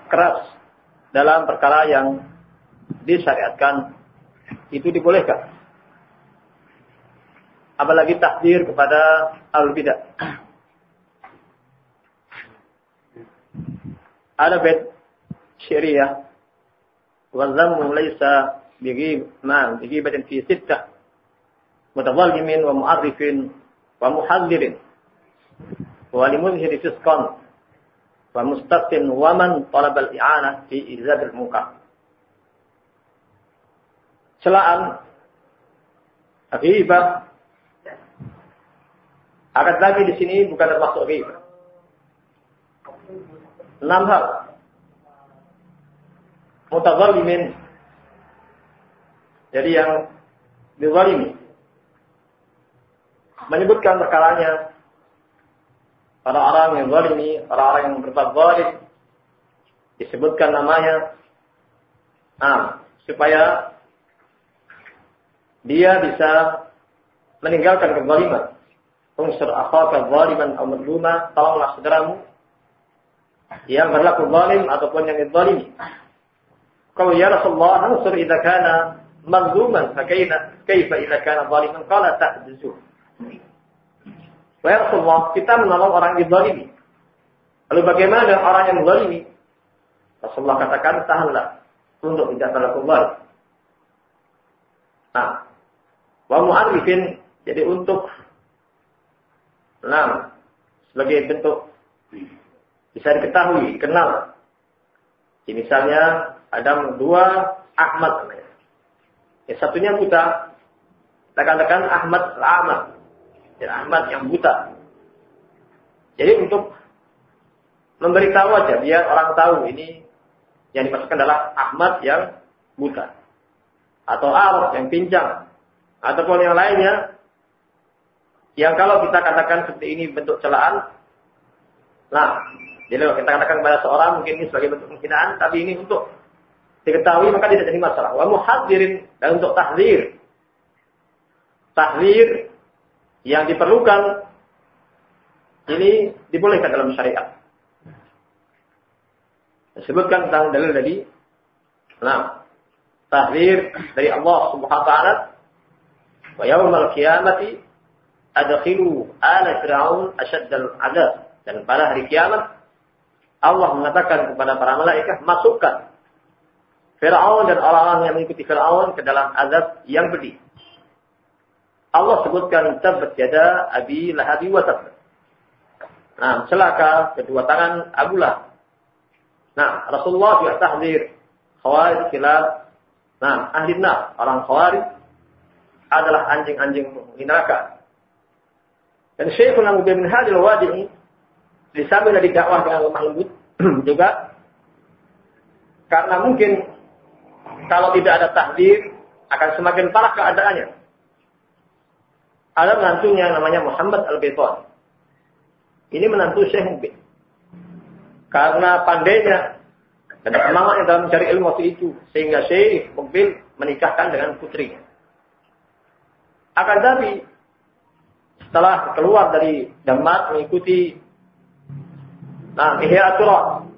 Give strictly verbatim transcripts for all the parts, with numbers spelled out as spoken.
keras dalam perkara yang disyariatkan itu dibolehkan. Apalagi takdir kepada ahlul bidah. Ada bait syariah wa dhammu laysa bighib ma bighibatin fi sittah mutadhallimin wa mu'arrifin wa muhadzirin wa limunhiri fisqan wa mustaqim wa man talaba al-i'anah fi izad al-munkar. Celaan ghibah akan lagi di sini bukan termasuk ghibah. Enam hal. Mutadzalimin. Jadi yang dizalimi. Menyebutkan perkaranya. Orang-orang yang zalimi, orang-orang yang berbuat zalim. Disebutkan namanya. Nah, supaya dia bisa meninggalkan kezaliman. Unsur akhaka zaliman aw madluma, tolonglah saudaramu yang berlaku zalim ataupun yang dizalimi. Qala ya Rasulullah, ansur idza kana mazluman fa kayfa kayfa idza kana zaliman? Qala ta'juzu. Wa ya Rasulullah, kita menolong orang yang dizalimi. Lalu bagaimana dengan orang yang zalimi? Rasulullah katakan, tahanlah untuk tidak berlaku zalim. Nah, wa mu'arrifin, jadi untuk enam sebagai bentuk bisa diketahui, dikenal. Jadi misalnya ada dua Ahmad namanya. Yang satunya buta. Kita katakan Ahmad al-A'ma. Dan Ahmad yang buta. Jadi untuk memberitahu aja biar orang tahu ini yang dimaksudkan adalah Ahmad yang buta. Atau Arab yang pincang. Ataupun yang lainnya yang kalau kita katakan seperti ini bentuk celaan, nah, jadi kalau kita katakan kepada seorang mungkin ini sebagai bentuk penghinaan, tapi ini untuk diketahui maka tidak jadi masalah. Wa muhadzirin, dan untuk tahdzir. Tahdzir yang diperlukan ini dibolehkan dalam syariat. Disebutkan tentang dalil tadi. Nah, tahdzir dari Allah Subhanahu wa taala, wa yaumal qiyamati adkhilu ala fir'aun asyaddal 'adzab. Dan pada hari kiamat Allah mengatakan kepada para malaikat, masukkan Fir'aun dan orang-orang yang mengikuti Fir'aun ke dalam azab yang pedih. Allah sebutkan tabbat yada abi lahab wa tab. Nah, celaka kedua tangan Abu Lahab. Nah, Rasulullah juga tahdzir khawarij khilaf. Nah, ahli nar, orang khawarij adalah anjing-anjing neraka. Dan Syekhul Mubin bin Hadil Wadi'i di samping dari dakwah dengan lemah lembut juga karena mungkin kalau tidak ada tahdzir akan semakin parah keadaannya. Ada menantunya namanya Muhammad Al-Baitani. Ini menantu Syekh Mubin. Karena pandainya dan semangatnya dalam mencari ilmu waktu itu sehingga Syekh Mubin menikahkan dengan putrinya. Akan tapi setelah keluar dari Damat mengikuti nah Ihya At-Turab.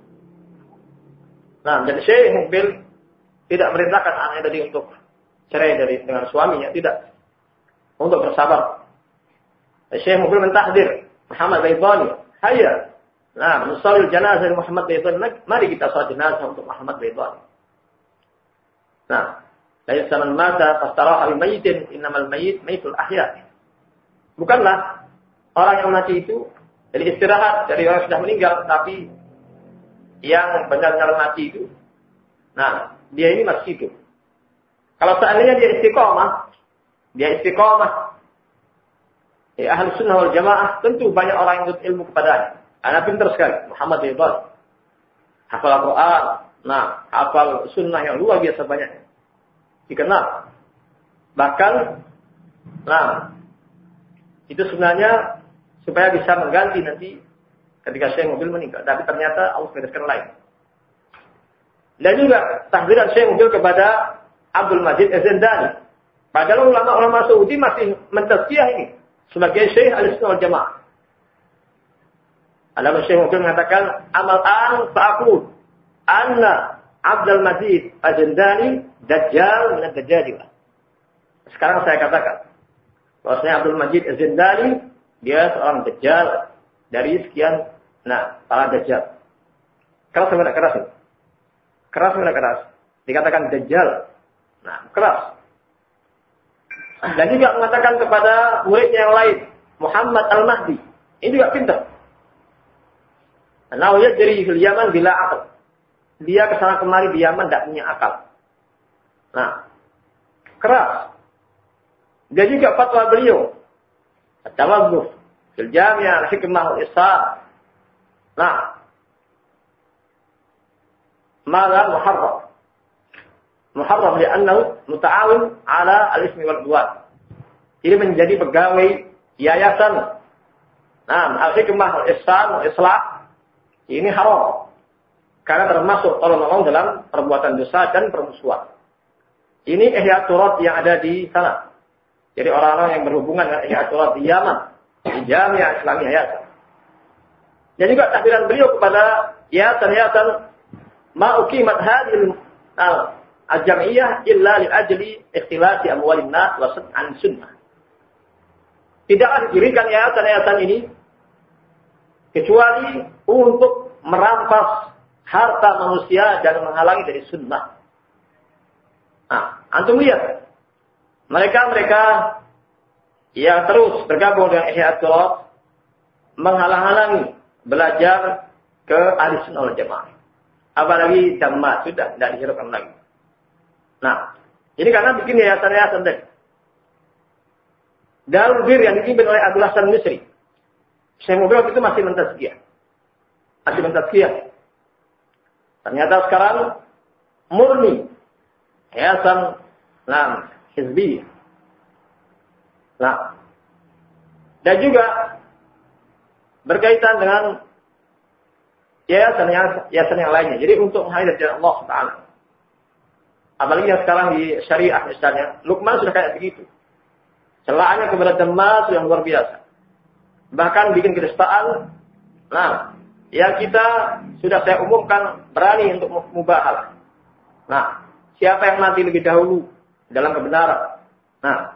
Nah, jadi Syekh Mukbil tidak merintahkan anaknya tadi untuk cerai dari dengan suaminya, tidak. Untuk bersabar. Syekh Mukbil mentahdir Muhammad Baitani, "Hayya, nah, nusalli janazah Muhammad Baitani. Mari kita salat jenazah untuk Muhammad Baitani." Nah, dari zaman mata fastaraha bi mayyitin, innamal mayyit mayyitul ahya. Bukanlah orang yang mati itu jadi istirahat dari orang yang sudah meninggal, tapi yang benar-benar mati itu, nah, dia ini masih hidup. Kalau seandainya dia istiqomah, dia istiqomah, ya ahli sunnah wal jamaah, tentu banyak orang yang menuntut ilmu kepadanya. Anak pintar sekali, Muhammad bin Ibrahim. Hafal Al-Quran, nah, hafal sunnah yang luar biasa banyaknya. Dikenal. Bahkan, nah, itu sebenarnya supaya bisa mengganti nanti ketika Syekh Mukbil meninggal. Tapi ternyata Allah bereskan lain. Dan juga tahdiran Syekh Mukbil kepada Abdul Majid Az-Zindani. Padahal ulama-ulama Saudi masih mentazkiyah ini sebagai Syekh Ahlussunnah wal Jamaah. Ada Syekh Mukbil mengatakan, amal an fa'aqul. anna Abdul Majid Az-Zindani dajjal min ad-dajjal. Sekarang saya katakan bahwasanya Abdul Majid Az-Zindani dia seorang dajjal dari sekian nah para dajjal. Keras atau tidak keras? Keras atau tidak keras? Dikatakan dajjal. Nah, keras. Dan juga mengatakan kepada muridnya yang lain, Muhammad Al-Mahdi. Ini juga pintar. Nah, yajri fil Yaman bila akal. Dia kesana kemari di Yaman tidak punya akal. Nah, keras. Dia juga fatwa beliau. At-tawazzuf fil Jami' al-Hikmah wal-Ihsan. Nah, malah muharram. Muharram li'annahu muta'awin ala al-ismi wal-udwan. Ini menjadi pegawai yayasan. Nah, al-Hikmah wal-Ihsan wal-Islah. Ini haram. Karena termasuk tolong-menolong dalam perbuatan dosa dan permusuhan. Ini Ihya Turat yang ada di sana. Jadi orang-orang yang berhubungan dengan Ihya Turat di Yaman, di Jami'ah Islamiyah Yayasan. Dan juga tahdiran beliau kepada yayasan-yayasan ma uqimat hadhil al-jam'iyah illa li ajli ikhtilati amwalin nas wa sad'an sunnah. Tidaklah didirikan yayasan-yayasan ini kecuali untuk merampas harta manusia dan menghalangi dari sunnah. Nah, antum lihat. Mereka-mereka yang terus bergabung dengan Ihya Turat menghalang-halangi belajar ke ahli sunnah wal jamaah. Apalagi jamaah sudah tidak dihiraukan lagi. Nah, ini karena bikin yayasan-yayasan tadi. Darul Bir yang dipimpin oleh Abdul Hasan Misri. Saya mau bilang itu masih mentazkiyah. Masih mentazkiyah. Ternyata sekarang murni yayasan nah, hizbi. Nah, dan juga berkaitan dengan yayasan yang yayasan yang lainnya. Jadi untuk menghadir dari Allah Taala. Apalagi yang sekarang di syariah misalnya, Luqman sudah kayak begitu. Celahannya kepada jemaah yang luar biasa. Bahkan bikin kedustaan. Nah, yang kita sudah saya umumkan berani untuk mubahalah. Nah, siapa yang mati lebih dahulu dalam kebenaran? Nah,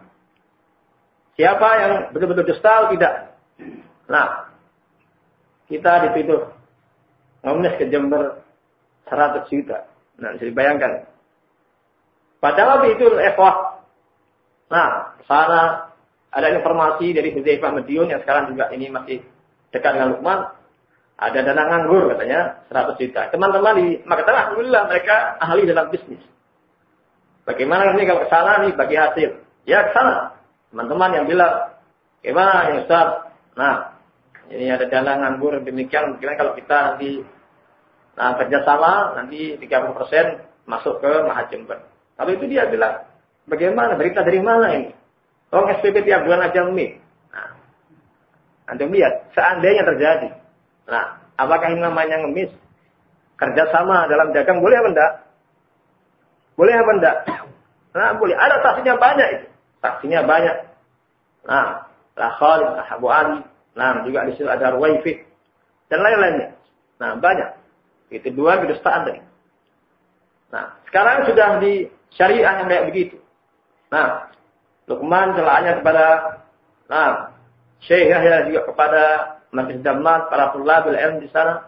siapa yang betul-betul dusta atau tidak? Nah, kita dituduh ngemis ke Jember seratus juta. Nah, bisa dibayangkan. Padahal itu ikhwah. Nah, sana ada informasi dari Hudzaifah Madiun yang sekarang juga ini masih dekat dengan Luqman. Ada dana nganggur katanya seratus juta. Teman-teman di Makassar, alhamdulillah mereka ahli dalam bisnis. Bagaimana ini kalau ke sana nih bagi hasil? Ya ke sana. Teman-teman yang bilang, gimana ya Ustaz? Nah, ini ada dana nganggur demikian. Bagaimana kalau kita nanti nah, kerjasama nanti tiga puluh persen masuk ke Maha Jember. Tapi itu dia bilang, bagaimana? Berita dari mana ini? Orang S P P tiap bulan aja mie. Nah, Anda lihat, seandainya terjadi. Nah, apakah ini namanya ngemis? Kerjasama dalam dagang boleh apa enggak? Boleh apa enggak? Nah, boleh. Ada saksinya banyak itu. Saksinya banyak. Nah, La Khalid, Abu Ali. Nah, juga di situ ada Ruwaifik. Dan lain-lainnya. Nah, banyak. Itu dua kedustaan tadi. Nah, sekarang sudah di syariah yang kayak begitu. Nah, Luqman celahnya kepada nah, Syekh Yahya juga kepada Majlis Dammat, para tulabul ilm di sana.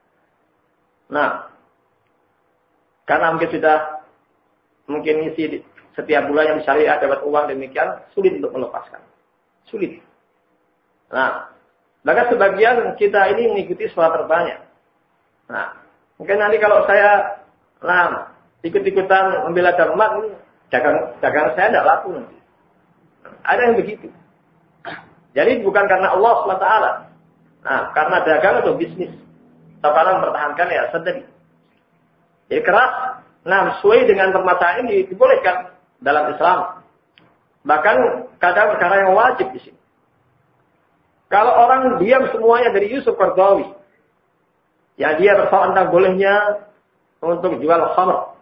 Nah, karena mungkin sudah mungkin isi setiap bulan yang syariah dapat uang demikian, sulit untuk melepaskan. Sulit. Nah, maka sebagian kita ini mengikuti sholat terbanyak. Nah, mungkin nanti kalau saya nah, ikut-ikutan membela Dammat, dagang, dagang saya tidak laku nanti. Ada yang begitu. Jadi bukan karena Allah subhanahu wa taala. Nah, karena dagang atau bisnis. Atau karena mempertahankan ya sendiri. Jadi keras. Nah, sesuai dengan permasalahan ini dibolehkan dalam Islam. Bahkan kadang perkara yang wajib di sini. Kalau orang diam semuanya dari Yusuf Qaradawi. Ya dia bersoal tentang bolehnya untuk jual khamr.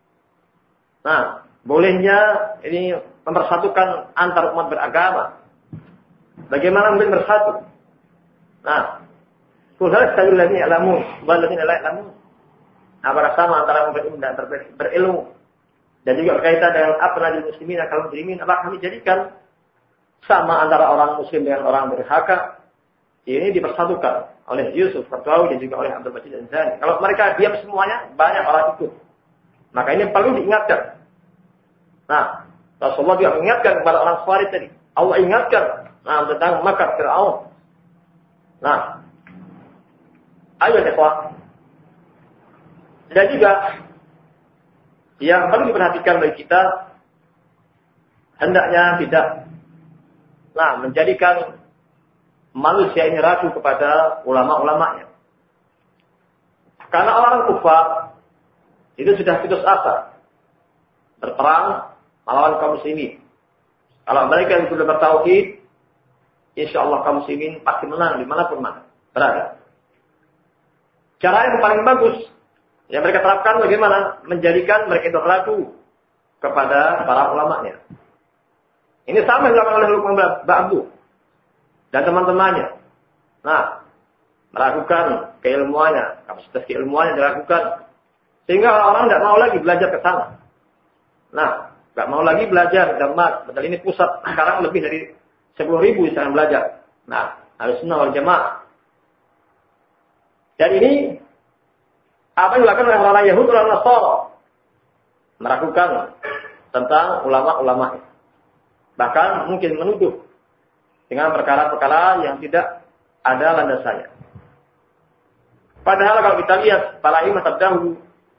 Nah, bolehnya ini mempersatukan antar umat beragama. Bagaimana mungkin bersatu? Nah, kulhal sabil ladzi ya'lamun wal ladzina la ya'lamun. apakah sama antara berilmu dan ber- berilmu? Dan juga berkaitan dengan apa najil muslimin kalau muslimin, apakah kami jadikan sama antara orang muslim dengan orang berhaka? Ini dipersatukan oleh Yusuf Qaradawi dan juga oleh Abdul Majid Al-Zani. Kalau mereka diam semuanya, banyak orang ikut. Maka ini perlu diingatkan. Nah, Rasulullah juga mengingatkan kepada orang Khawarij tadi. Allah ingatkan nah, tentang makar Fir'aun. Nah, ayo ikhwah. Dan juga yang perlu diperhatikan bagi kita, hendaknya tidak nah menjadikan manusia ini ragu kepada ulama-ulamanya. Karena orang kufar itu sudah putus asa berperang melawan kaum muslimin. Kalau mereka yang sudah bertauhid, insya Allah kaum muslimin pasti menang dimanapun mana berada. Cara yang paling bagus yang mereka terapkan bagaimana menjadikan mereka itu ragu kepada para ulamanya. Ini sama yang dilakukan oleh Luqman Ba'du dan teman-temannya. Nah, meragukan keilmuannya, kapasitas keilmuannya diragukan. Sehingga orang-orang tidak mau lagi belajar ke sana. Nah, tidak mau lagi belajar Damas. Padahal ini pusat sekarang lebih dari sepuluh ribu yang belajar. Nah, Ahlussunnah wal Jamaah. Dan ini apa yang dilakukan oleh orang Yahudi dan Nasara? Meragukan tentang ulama-ulama. Bahkan mungkin menuduh dengan perkara-perkara yang tidak ada landasannya. Padahal kalau kita lihat para imam terdahulu,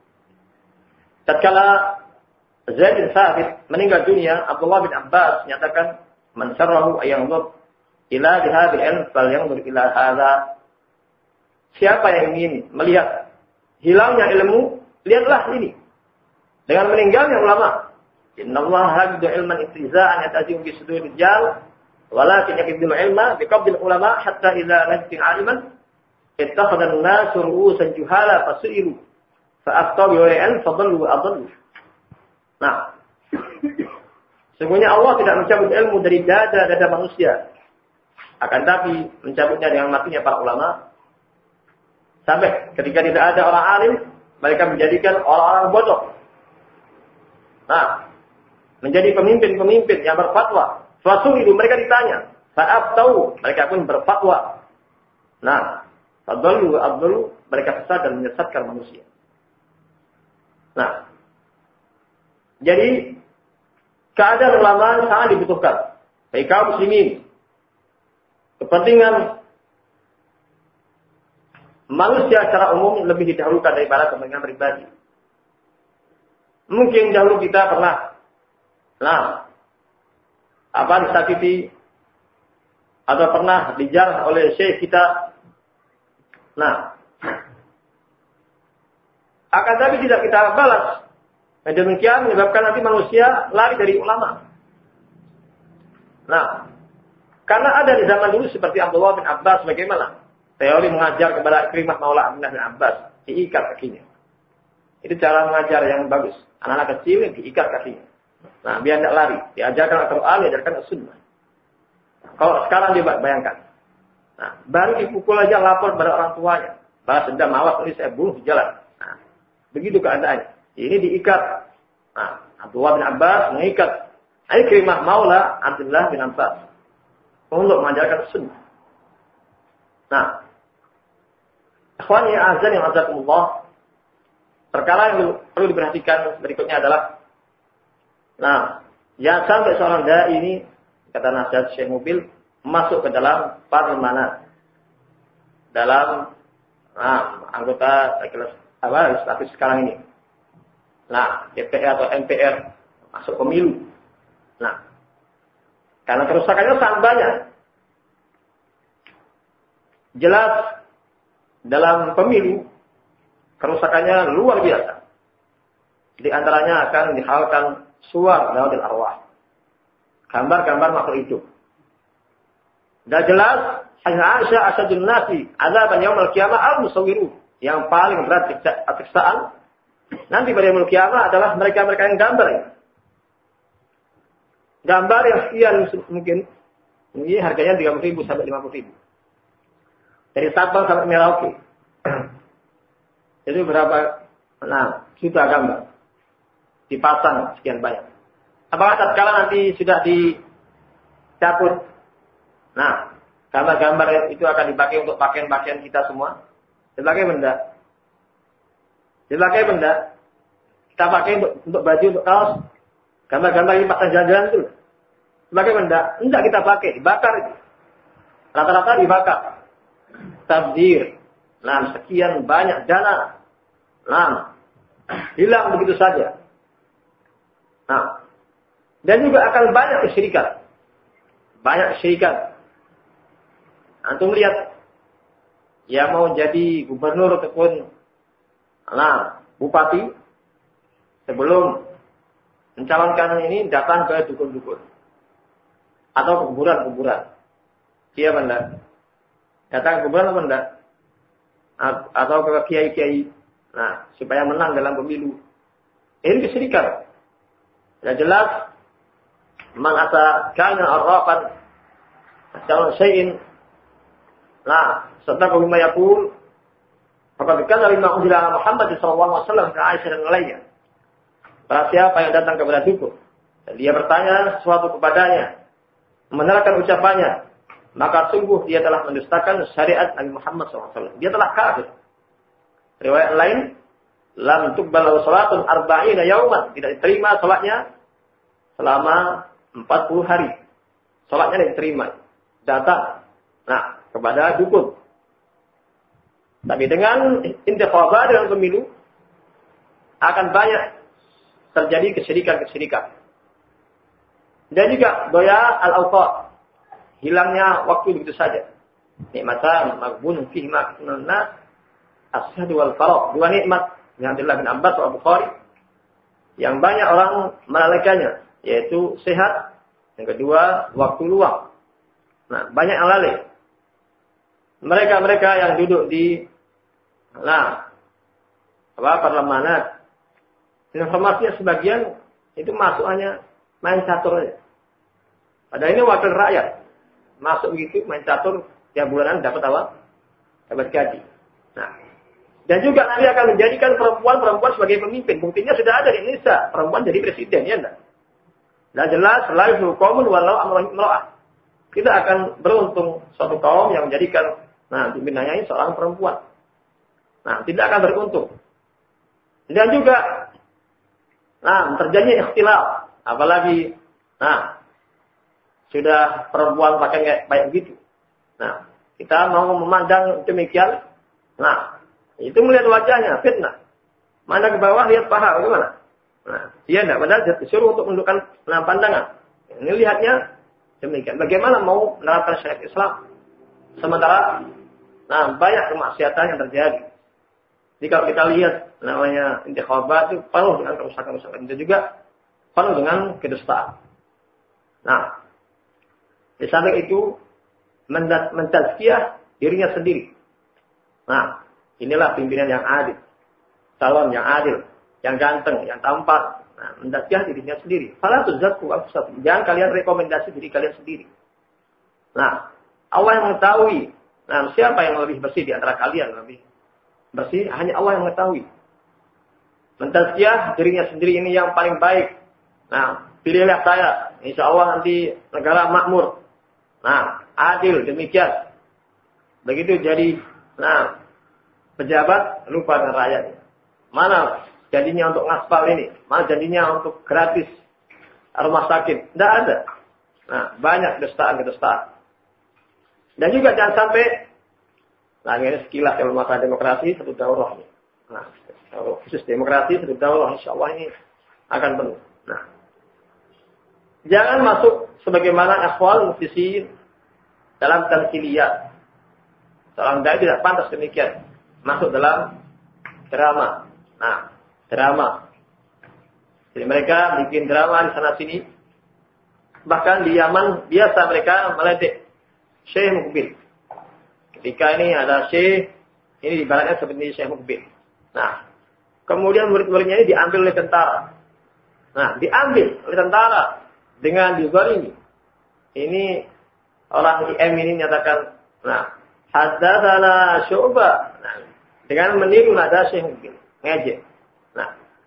tatkala Zaid bin Thabit meninggal dunia, Abdullah bin Abbas menyatakan, "Man syarrahu ayanzur ila hadhil ilm falyanzur ila hadza." Siapa yang ingin melihat hilangnya ilmu, lihatlah ini. Dengan meninggalnya ulama. Inna Allah haqidu ilman istiza'an yatazim bi sudur rijal, walakin yakidul ilma bi qabdil ulama hatta idza najtin aliman ittakhadha an-nas ru'usan juhala fasiru fa'aftahu bi ilm fadallu wa adallu. Nah, sesungguhnya Allah tidak mencabut ilmu dari dada-dada manusia. Akan tapi mencabutnya dengan matinya para ulama. Sampai ketika tidak ada orang alim, mereka menjadikan orang-orang bodoh. Nah, menjadi pemimpin-pemimpin yang berfatwa. Suatu itu mereka ditanya, saat tahu mereka pun berfatwa. Nah, fadallu abdullu mereka sesat dan menyesatkan manusia. Nah, jadi keadaan ulama sangat dibutuhkan. Bagi kaum muslimin, kepentingan manusia secara umum lebih didahulukan daripada kepentingan pribadi. Mungkin dahulu kita pernah Nah, apa disakiti atau pernah dijarah oleh syekh kita. Nah, akan tapi tidak kita balas. Dan demikian menyebabkan nanti manusia lari dari ulama. Nah, karena ada di zaman dulu seperti Abdullah bin Abbas, bagaimana teori mengajar kepada Ikrimah Maula Abdullah bin Abbas, diikat kakinya. Itu cara mengajar yang bagus. Anak-anak kecil diikat kakinya. Nah, biar tidak lari. Diajarkan Al-Quran, diajarkan As-Sunnah. Kalau sekarang dia bayangkan. Nah, baru dipukul aja lapor pada orang tuanya. Balas dendam, awas ini saya bunuh di jalan. Nah, begitu keadaannya. Ini diikat. Nah, Abdullah bin Abbas mengikat Ikrimah Maula Abdullah bin Abbas untuk mengajarkan As-Sunnah. Nah, ikhwani azan yang azakumullah, perkara yang perlu diperhatikan berikutnya adalah, nah, jangan sampai seorang dai ini, kata nasihat Syekh Mubil, masuk ke dalam parlemen, dalam nah, anggota apa legislatif sekarang ini. Nah, D P R atau M P R masuk pemilu. Nah, karena kerusakannya sangat banyak. Jelas dalam pemilu kerusakannya luar biasa. Di antaranya akan dihalalkan suar daudil arwah. Gambar-gambar makhluk hidup. Dan jelas Aisyah asyadun nasi azaban yaumil qiyamah al-musawwirun. Yang paling berat siksaan nanti pada yaumil qiyamah adalah mereka-mereka yang gambar ya. Gambar yang sekian mungkin ini harganya tiga puluh ribu sampai lima puluh ribu. Dari Sabang sampai Merauke. Itu berapa Nah, sudah gambar. Dipasang sekian banyak. Apakah tatkala nanti sudah dicabut? Nah, gambar-gambar itu akan dipakai untuk pakaian-pakaian kita semua. Sebagai benda. Sebagai benda. Kita pakai untuk, untuk baju, untuk kaos. Gambar-gambar ini pasang jalan-jalan itu. Sebagai benda. Enggak kita pakai, dibakar itu. Rata-rata dibakar. Tabdir. Nah, sekian banyak dana. Nah, hilang begitu saja. Nah, dan juga akan banyak kesyirikan. Banyak kesyirikan. Antum lihat, ya mau jadi gubernur ataupun nah, bupati, sebelum mencalonkan ini datang ke dukun-dukun. Atau ke kuburan-kuburan. Iya benda. Datang ke kuburan atau benda. Atau ke kiai-kiai. Nah, supaya menang dalam pemilu. Ini kesyirikan. Ya jelas, man ata kana arrafan calon syai'in. Nah, sedang bima yaqul faqad kana lima unzila Muhammad sallallahu alaihi wasallam ke Aisyah dan lainnya. Para siapa yang datang kepada dukun dan dia bertanya sesuatu kepadanya, menerangkan ucapannya, maka sungguh dia telah mendustakan syariat Nabi Muhammad sallallahu alaihi wasallam. Dia telah kafir. Riwayat lain, lam tuqbal salatun arba'ina yauman, tidak diterima salatnya selama empat puluh hari. Salatnya tidak diterima. Datang nah kepada dukun. Tapi dengan intikhabah, dengan pemilu akan banyak terjadi kesyirikan-kesyirikan. Dan juga doya al-awqat, hilangnya waktu begitu saja. Nikmatan maghbun fihi ma'kunun nas as-sahdu wal faragh. Dua nikmat yang Abdullah bin Abbas wa Bukhari yang banyak orang melalaikannya, yaitu sehat, yang kedua waktu luang. Nah, banyak yang lalai. Mereka-mereka yang duduk di nah apa parlemen, informasinya sebagian itu masuk hanya main catur aja. Padahal ini wakil rakyat. Masuk begitu main catur, tiap bulanan dapat apa? Dapat gaji. Nah, dan juga nanti akan menjadikan perempuan-perempuan sebagai pemimpin. Buktinya sudah ada di Indonesia, perempuan jadi presiden, ya enggak? Nah jelas, la yuqamun walau amrun imra'ah. Kita akan beruntung suatu kaum yang menjadikan nah pimpinannya ini seorang perempuan. Nah, tidak akan beruntung. Dan juga nah, terjadinya ikhtilaf, apalagi nah sudah perempuan pakai kayak baik begitu. Nah, kita mau memandang demikian. Nah, itu melihat wajahnya fitnah. Mana ke bawah lihat paha bagaimana? Nah, dia enggak padahal disuruh untuk menundukkan nah, pandangan. Ini lihatnya demikian. Bagaimana mau menerapkan syariat Islam? Sementara nah, banyak kemaksiatan yang terjadi. Jadi kalau kita lihat namanya intikhabah itu penuh dengan kerusakan-kerusakan. Itu juga penuh dengan kedustaan. Nah, di samping itu mentazkiyah dirinya sendiri. Nah, inilah pimpinan yang adil, calon yang adil, yang ganteng, yang tampan. Nah, mentazkiyah dirinya sendiri. Fala tuzakku anfusakum. Jangan kalian rekomendasi diri kalian sendiri. Nah, Allah yang mengetahui. Nah, siapa yang lebih bersih di antara kalian lebih bersih? Hanya Allah yang mengetahui. Mentazkiyah dirinya sendiri ini yang paling baik. Nah, pilihlah saya. Insya Allah nanti negara makmur. Nah, adil demikian. Begitu jadi, nah, pejabat lupa dengan rakyatnya. Mana janjinya untuk ngaspal ini? Mana janjinya untuk gratis rumah sakit? Tidak ada. Nah, banyak kedustaan-kedustaan. Dan juga jangan sampai, nah ini sekilas dalam masalah demokrasi satu daurah. Nah, khusus demokrasi satu daurah, insya Allah ini akan penuh. Nah, jangan masuk sebagaimana akhwal muftisin dalam tamtsiliyat. Seorang dai tidak pantas demikian masuk dalam drama. Nah, drama. Jadi mereka bikin drama di sana sini. Bahkan di Yaman biasa mereka meledek Syekh Mukbil. Ketika ini ada Syekh, ini ibaratnya seperti Syekh Mukbil. Nah, kemudian murid-muridnya ini diambil oleh tentara. Nah, diambil oleh tentara dengan dizalimi. Ini orang I M ini nyatakan, nah, haddatsana Syu'bah. Nah, dengan meniru nada Syekh Mukbil, ngejek.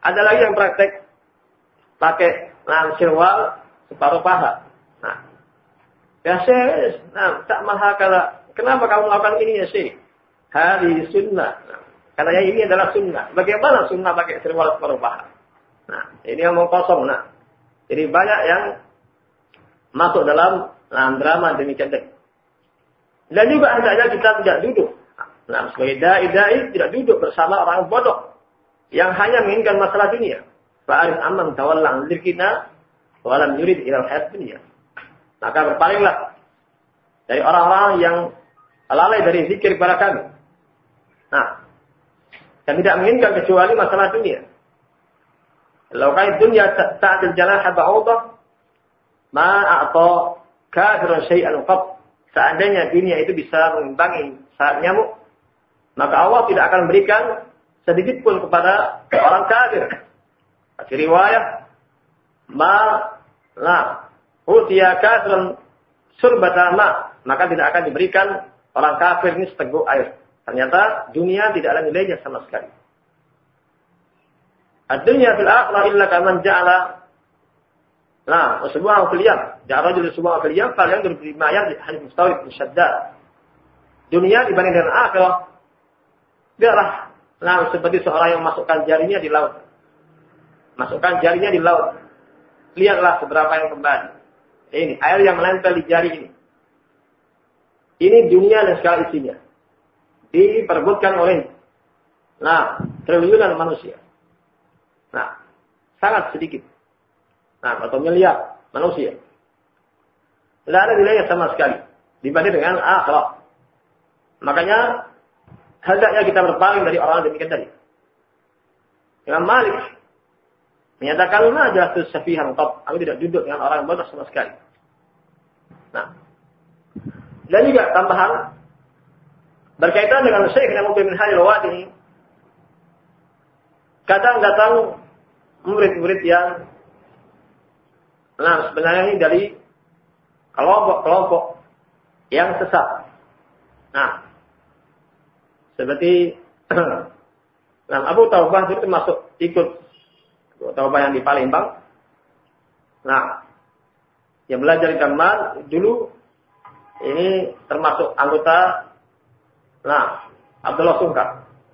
Ada lagi yang praktek pakai nah, sirwal separuh paha. Nah, ya Syekh, nah, tak mahakala. Kenapa kamu melakukan ini ya Syekh? Hari sunnah. Nah, katanya ini adalah sunnah. Bagaimana sunnah pakai sirwal separuh paha? Nah, ini yang mau kosong. Nah, jadi banyak yang masuk dalam nah, drama demikian tadi. Dan juga hendaknya kita tidak duduk. Nah, sebagai dai-dai tidak duduk bersama orang bodoh yang hanya menginginkan masalah dunia. Fa'arif amman tawallang dzikina wa lam yurid ila al-hayat dunya. Maka berpalinglah dari orang-orang yang lalai dari zikir kepada kami. Nah, dan tidak menginginkan kecuali masalah dunia. Kalau kain dunia ta'til janaha ba'udah ma a'ta kafirun syai'an qat. Seandainya dunia itu bisa mengimbangi sayap nyamuk, maka Allah tidak akan memberikan sedikit pun kepada orang kafir. Di riwayat, ma la utiya kafirun surbata ma, maka tidak akan diberikan orang kafir ini seteguk air. Ternyata dunia tidak ada nilainya sama sekali. Ad-dunya fil akhirah illa kaman ja'ala nah, usbu'ahu fil yam. Ja'a rajul usbu'ahu fil yam fal yanzur bima yarji hadits mustawid musyaddad. Dunia dibanding dengan akhirat, biarlah nah seperti seorang yang masukkan jarinya di laut. Masukkan jarinya di laut. Lihatlah seberapa yang kembali. Ini air yang menempel di jari ini. Ini dunia dan segala isinya. Diperebutkan oleh nah, triliunan manusia. Nah, sangat sedikit. Nah, atau miliar manusia. Tidak ada nilainya sama sekali dibanding dengan akhirat. Makanya hendaknya kita berpaling dari orang demikian tadi. Imam Malik menyatakan ma jalastu safihan qat. Aku tidak duduk dengan orang yang bodoh sama sekali. Nah, dan juga tambahan berkaitan dengan Syekh Muhammad bin Hadi Al-Wadi. Kadang datang murid-murid yang nah sebenarnya ini dari kelompok-kelompok yang sesat. Nah, seperti nah, Abu Taubah itu termasuk ikut Abu Taubah yang di Palembang. Nah, yang belajar di Damar dulu ini termasuk anggota nah Abdullah Sungkar.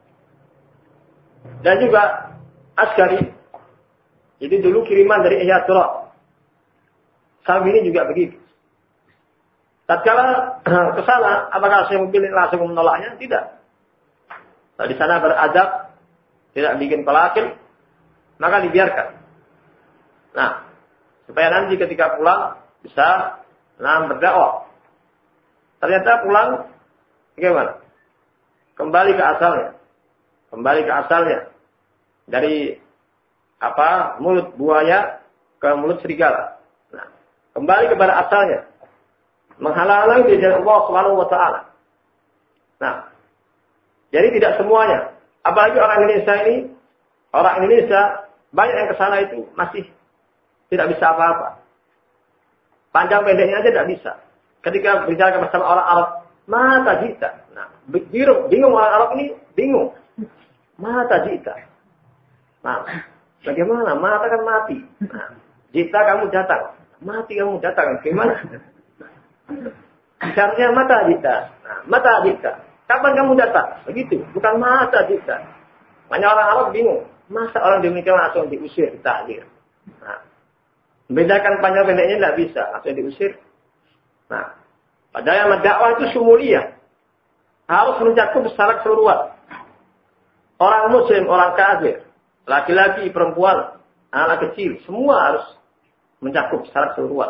Dan juga Askari. Jadi dulu kiriman dari Ihya Surat. Saat ini juga begitu. Tatkala ke sana, apakah saya memilih langsung menolaknya? Tidak. Nah, di sana beradab, tidak bikin pelakil, maka dibiarkan. Nah, supaya nanti ketika pulang bisa nah, berdakwah. Ternyata pulang, bagaimana? Kembali ke asalnya, kembali ke asalnya dari apa mulut buaya ke mulut serigala. Nah, kembali kepada asalnya, menghalang-halangi di jalan Allah Subhanahu Wa Taala. Nah, jadi tidak semuanya. Apalagi orang Indonesia ini, orang Indonesia banyak yang ke sana itu masih tidak bisa apa-apa. Panjang pendeknya aja tidak bisa. Ketika berbicara bersama orang Arab, mata jita. Nah, bingung, bingung orang Arab ini bingung. Mata jita. Nah, bagaimana? Mata kan mati. Nah, jita kamu datang, mati kamu datang. Gimana? Seharusnya mata jita. Nah, mata jita. Kapan kamu datang? Begitu. Bukan mata jita. Banyak orang Arab bingung. Masa orang demikian langsung diusir, ditahdir. Nah, membedakan panjang pendeknya tidak bisa, langsung diusir. Nah, padahal yang dakwah itu sumulia. Harus mencakup secara keseluruhan. Orang muslim, orang kafir, laki-laki, perempuan, anak kecil, semua harus mencakup secara keseluruhan.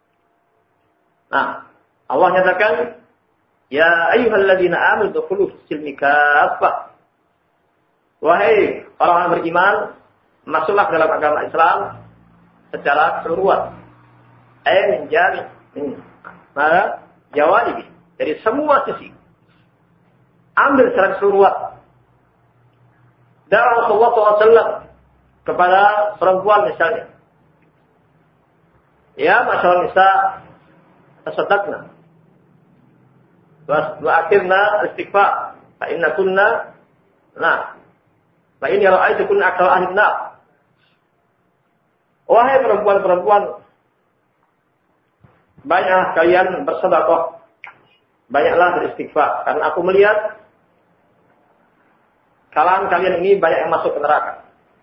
Nah, Allah nyatakan, ya ayyuhalladzina amanu dukhulu fis-silmi kaffah. Wahai orang-orang beriman, masuklah dalam agama Islam secara keseluruhan. Ayat jami. Maka jawab dari semua sisi. Ambil secara keseluruhan. Dakwah Rasulullah shallallahu alaihi wasallam kepada perempuan misalnya. Ya, masyaallah nisa tasaddaqna. Wa akhirna istighfar. Fa inna kunna nah. Fa in ra'aytukunna aktsara ahli an-nar. Wahai perempuan-perempuan, banyaklah kalian bersedekah, banyaklah beristighfar, karena aku melihat kalangan kalian ini banyak yang masuk ke neraka.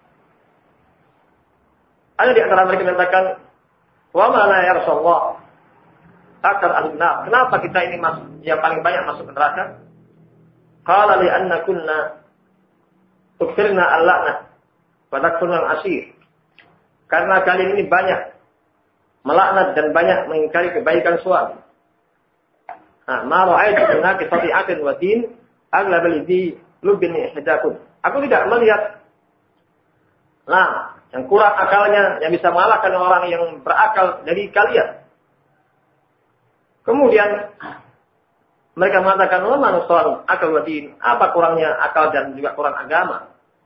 Ada di antara mereka mengatakan, wa mana ya Rasulullah, akal al-nar. Kenapa kita ini masuk, yang paling banyak masuk ke neraka? Qala li anna kunna tukfirna al-la'nah wa takfurna al-ashir. Karena kalian ini banyak melaknat dan banyak mengingkari kebaikan suami. Nah, ma ra'aitu minna qitati'atin wa din aghlab alladhi lubin ihdakum. Aku tidak melihat nah, yang kurang akalnya yang bisa mengalahkan orang yang berakal dari kalian. Kemudian mereka mengatakan, "Wa man sawal akal wa din?" Apa kurangnya akal dan juga kurang agama?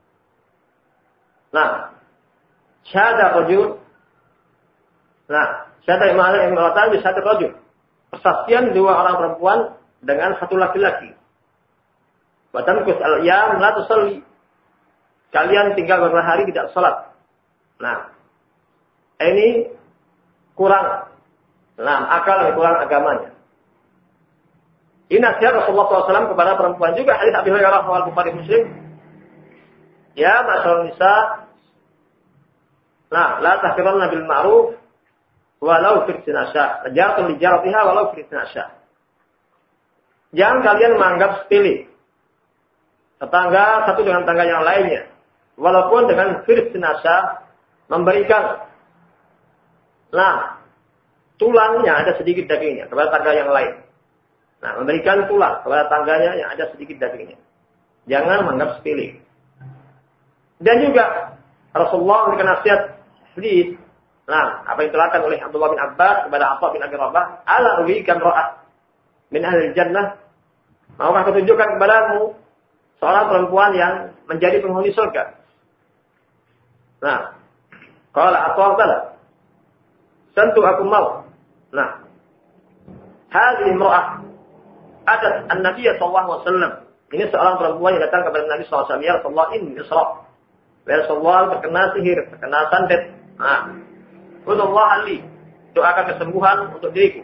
Nah, syahada rajul. Nah, syahada yang mana yang mengatakan bisa rajul. Persaksian dua orang perempuan dengan satu laki-laki. Wa tamkus al-yam la tusalli. Kalian tinggal beberapa hari tidak salat. Nah, ini kurang. Nah, akal kurang agamanya. Ini nasihat Rasulullah shallallahu alaihi wasallam kepada perempuan juga. Hadis Abi Hurairah riwayat Bukhari Muslim. Ya, masyaallah nisa. Nah, la tahqiranna bil ma'ruf walau fi tinasya. Jaratu li jaratiha walau fi tinasya. Jangan kalian menganggap sepele tetangga satu dengan tetangga yang lainnya, walaupun dengan firs tinasya, memberikan nah tulangnya ada sedikit dagingnya kepada tetangga yang lain. Nah, memberikan tulang kepada tangganya yang ada sedikit dagingnya. Jangan menganggap sepele. Dan juga Rasulullah memberikan nasihat hadis. Nah, apa yang dilakukan oleh Abdullah bin Abbas kepada Atha bin Abi Rabah, "Ala ruwikan ra'ah min ahli jannah." Maukah aku tunjukkan kepadamu seorang perempuan yang menjadi penghuni surga? Nah, qala Atha bala. Tentu aku mau. Nah, hadhihi imra'ah adat an-nabiy sallallahu alaihi wasallam. Ini seorang perempuan yang datang kepada Nabi sallallahu alaihi wasallam, "Ya Rasulullah, inni isra." Ya Rasulullah, terkena sihir, terkena santet. Nah, Allah ali, doakan kesembuhan untuk diriku.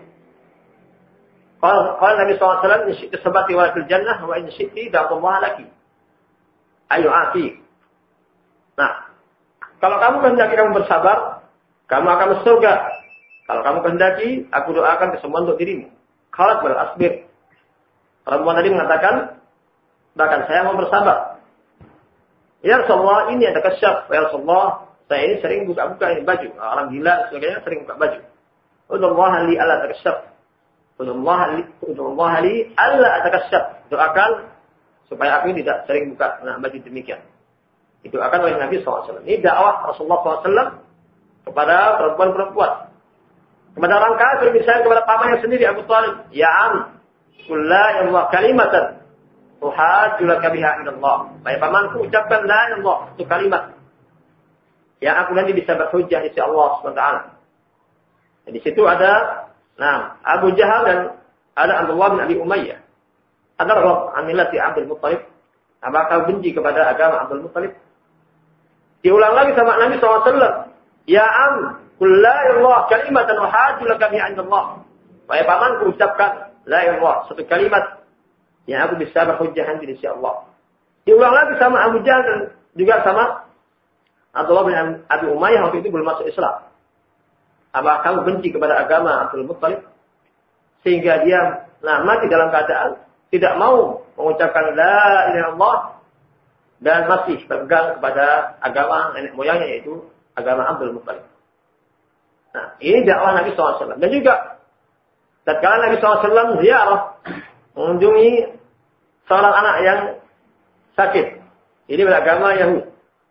Kalau kalau Nabi sallallahu alaihi wasallam, "Syi'ti sabati wa fil jannah wa in syi'ti da'allahu laki." Ayo afi. Nah, kalau kamu kehendaki kamu bersabar, kamu akan masuk surga. Kalau kamu kehendaki, aku doakan kesembuhan untuk dirimu. Khalat wal asbir. Perempuan tadi mengatakan, bahkan saya mau bersabar. Ya Rasulullah, ini ada kasyaf. Ya Rasulullah, saya ini sering buka-buka ini baju. Orang gila sebagainya sering buka baju. Udullah li alla takasyaf. Udullah li Udullah li alla takasyaf. Doakan supaya aku tidak sering buka nah, baju demikian. Itu akan oleh Nabi sallallahu alaihi wasallam. Ini dakwah Rasulullah sallallahu alaihi wasallam kepada perempuan-perempuan. Kepada orang kafir, misalnya kepada pamannya sendiri Abu Thalib, "Ya am, qul la ilaha kalimatan tuhajju laka biha inallah." Baik pamanku, ucapkan la ilallah, itu kalimat yang aku nanti bisa berhujjah di sisi Allah subhanahu wa taala. Di situ ada nah, Abu Jahal dan ada Abdullah bin Abi Umayyah. Ada Rabb amilati Abdul Muttalib. Apakah benci kepada agama Abdul Muttalib? Diulang lagi sama Nabi sallallahu alaihi wasallam, "Ya am, qul la ilaha kalimatan uhajju laka biha indallah." Wahai pamanku, ucapkan la ilaha, satu kalimat yang aku bisa berhujjah di sisi Allah. Diulang lagi sama Abu Jahal dan juga sama Abdullah bin Abi Umayyah, waktu itu belum masuk Islam. Apakah kamu benci kepada agama Abdul Muttalib? Sehingga dia nah, mati dalam keadaan tidak mau mengucapkan la ilaha illallah dan masih berpegang kepada agama nenek moyangnya, yaitu agama Abdul Muttalib. Nah, ini dakwah Nabi sallallahu alaihi wasallam. Dan juga tatkala Nabi sallallahu alaihi wasallam ziarah mengunjungi seorang anak yang sakit. Ini beragama Yahudi.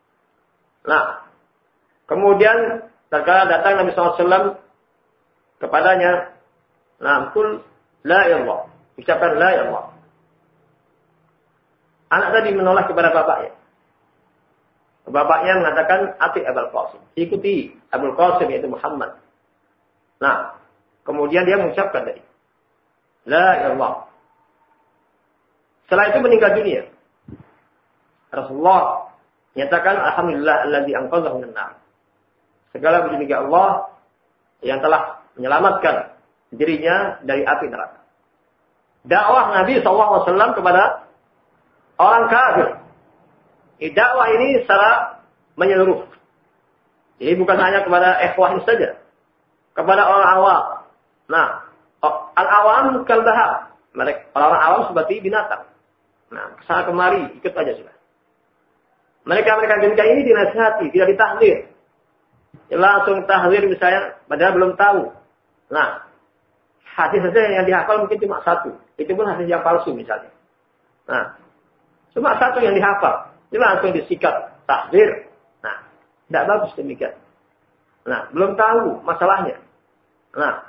Nah, kemudian tatkala datang Nabi sallallahu alaihi wasallam kepadanya, "Nah, qul la ilallah." Ucapkan la ilallah. Anak tadi menolak kepada bapaknya. Bapaknya mengatakan, "Ati Abul Qasim." Ikuti Abul Qasim, yaitu Muhammad. Nah, kemudian dia mengucapkan tadi la ilallah. Setelah itu meninggal dunia. Rasulullah nyatakan, "Alhamdulillah allazi anqadhahu minan nar." segala puji bagi Allah yang telah menyelamatkan dirinya dari api neraka. Dakwah Nabi shallallahu alaihi wasallam kepada orang kafir. Dakwah ini secara menyeluruh. Jadi bukan hanya kepada ikhwah saja, kepada orang awam. Nah, al-awam kal-bahar. Mereka orang awam seperti binatang. Nah, kesana kemari ikut aja sudah. Mereka-mereka demikian ini dinasihati, tidak ditahdir. Ya, langsung tahdir misalnya, padahal belum tahu. Nah, hadis saja yang dihafal mungkin cuma satu. Itu pun hadis yang palsu misalnya. Nah, cuma satu yang dihafal. Itu langsung disikat, tahdir. Nah, tidak bagus demikian. Nah, belum tahu masalahnya. Nah,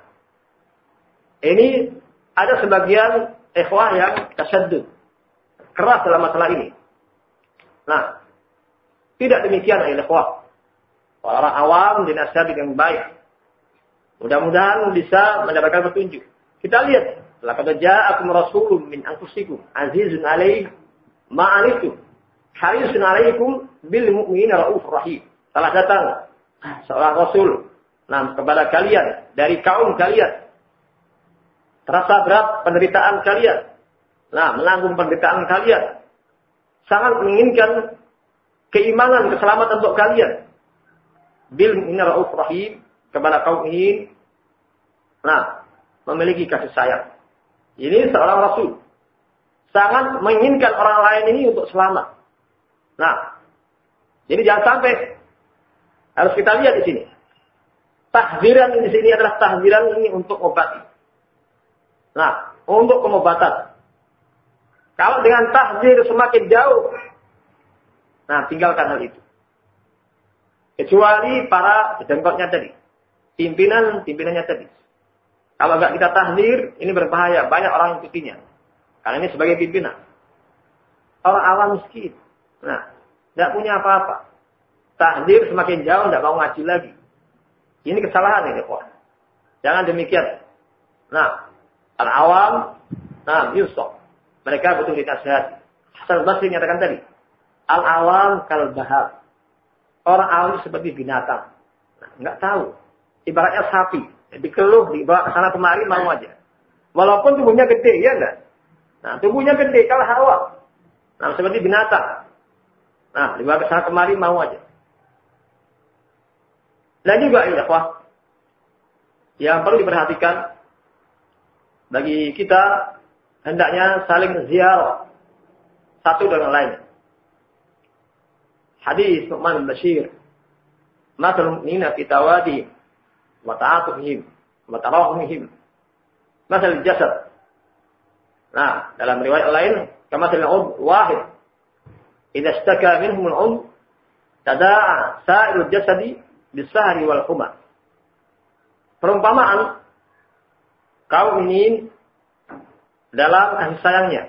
ini ada sebagian ikhwah yang tasyadud, keras dalam masalah ini. Nah, tidak demikian ya ikhwah. Orang awam dinasihati yang baik. Mudah-mudahan bisa mendapatkan petunjuk. Kita lihat, laqad ja'akum rasulun min anfusikum azizun 'alaihi ma 'anittum harisun 'alaikum bil mu'minina raufur rahim. Telah datang seorang rasul nah, kepada kalian dari kaum kalian. Terasa berat penderitaan kalian. Nah, menanggung penderitaan kalian. Sangat menginginkan keimanan, keselamatan untuk kalian. Bil mu'minina raufur rahim, kepada kaum ini. Nah, memiliki kasih sayang. Ini seorang rasul. Sangat menginginkan orang lain ini untuk selamat. Nah, jadi jangan sampai harus kita lihat di sini. Tahdiran di sini adalah tahdiran ini untuk obat. Nah, untuk pengobatan. Kalau dengan tahdir semakin jauh, nah tinggalkan hal itu. Kecuali para jengkotnya tadi, pimpinan pimpinannya tadi. Kalau nggak kita tahdir, ini berbahaya. Banyak orang yang ikutinya. Karena ini sebagai pimpinan. Orang awam miskin. Nah, tidak punya apa-apa. Tahdir semakin jauh, tidak mau ngaji lagi. Ini kesalahan ini, Pak. Jangan demikian. Nah, al-awam, nah, yusuf. Mereka butuh dinasihati. Hasan Basri menyatakan tadi, al-awam kal-bahar. Orang awam itu seperti binatang. Nah, nggak tahu. Ibaratnya sapi. Dikeluh, dibawa ke sana kemari, mau aja. Walaupun tubuhnya gede, ya enggak? Nah, tubuhnya gede, kalah awam. Nah, seperti binatang. Nah, dibawa ke sana kemari, mau aja. Dan juga, ya, ikhwah, yang perlu diperhatikan, bagi kita, hendaknya saling ziarah. Satu dengan lain. Hadis Nu'man bin Bashir. Matal mu'minina fi tawadihim wa ta'atufihim wa tarahumihim. Masal jasad. Nah, dalam riwayat lain, kamathal 'udw wahid. Idza ishtaka minhum al-'udw tada'a sa'irul jasadi bis-sahri wal humma. Perumpamaan kaum ini dalam kasih sayangnya,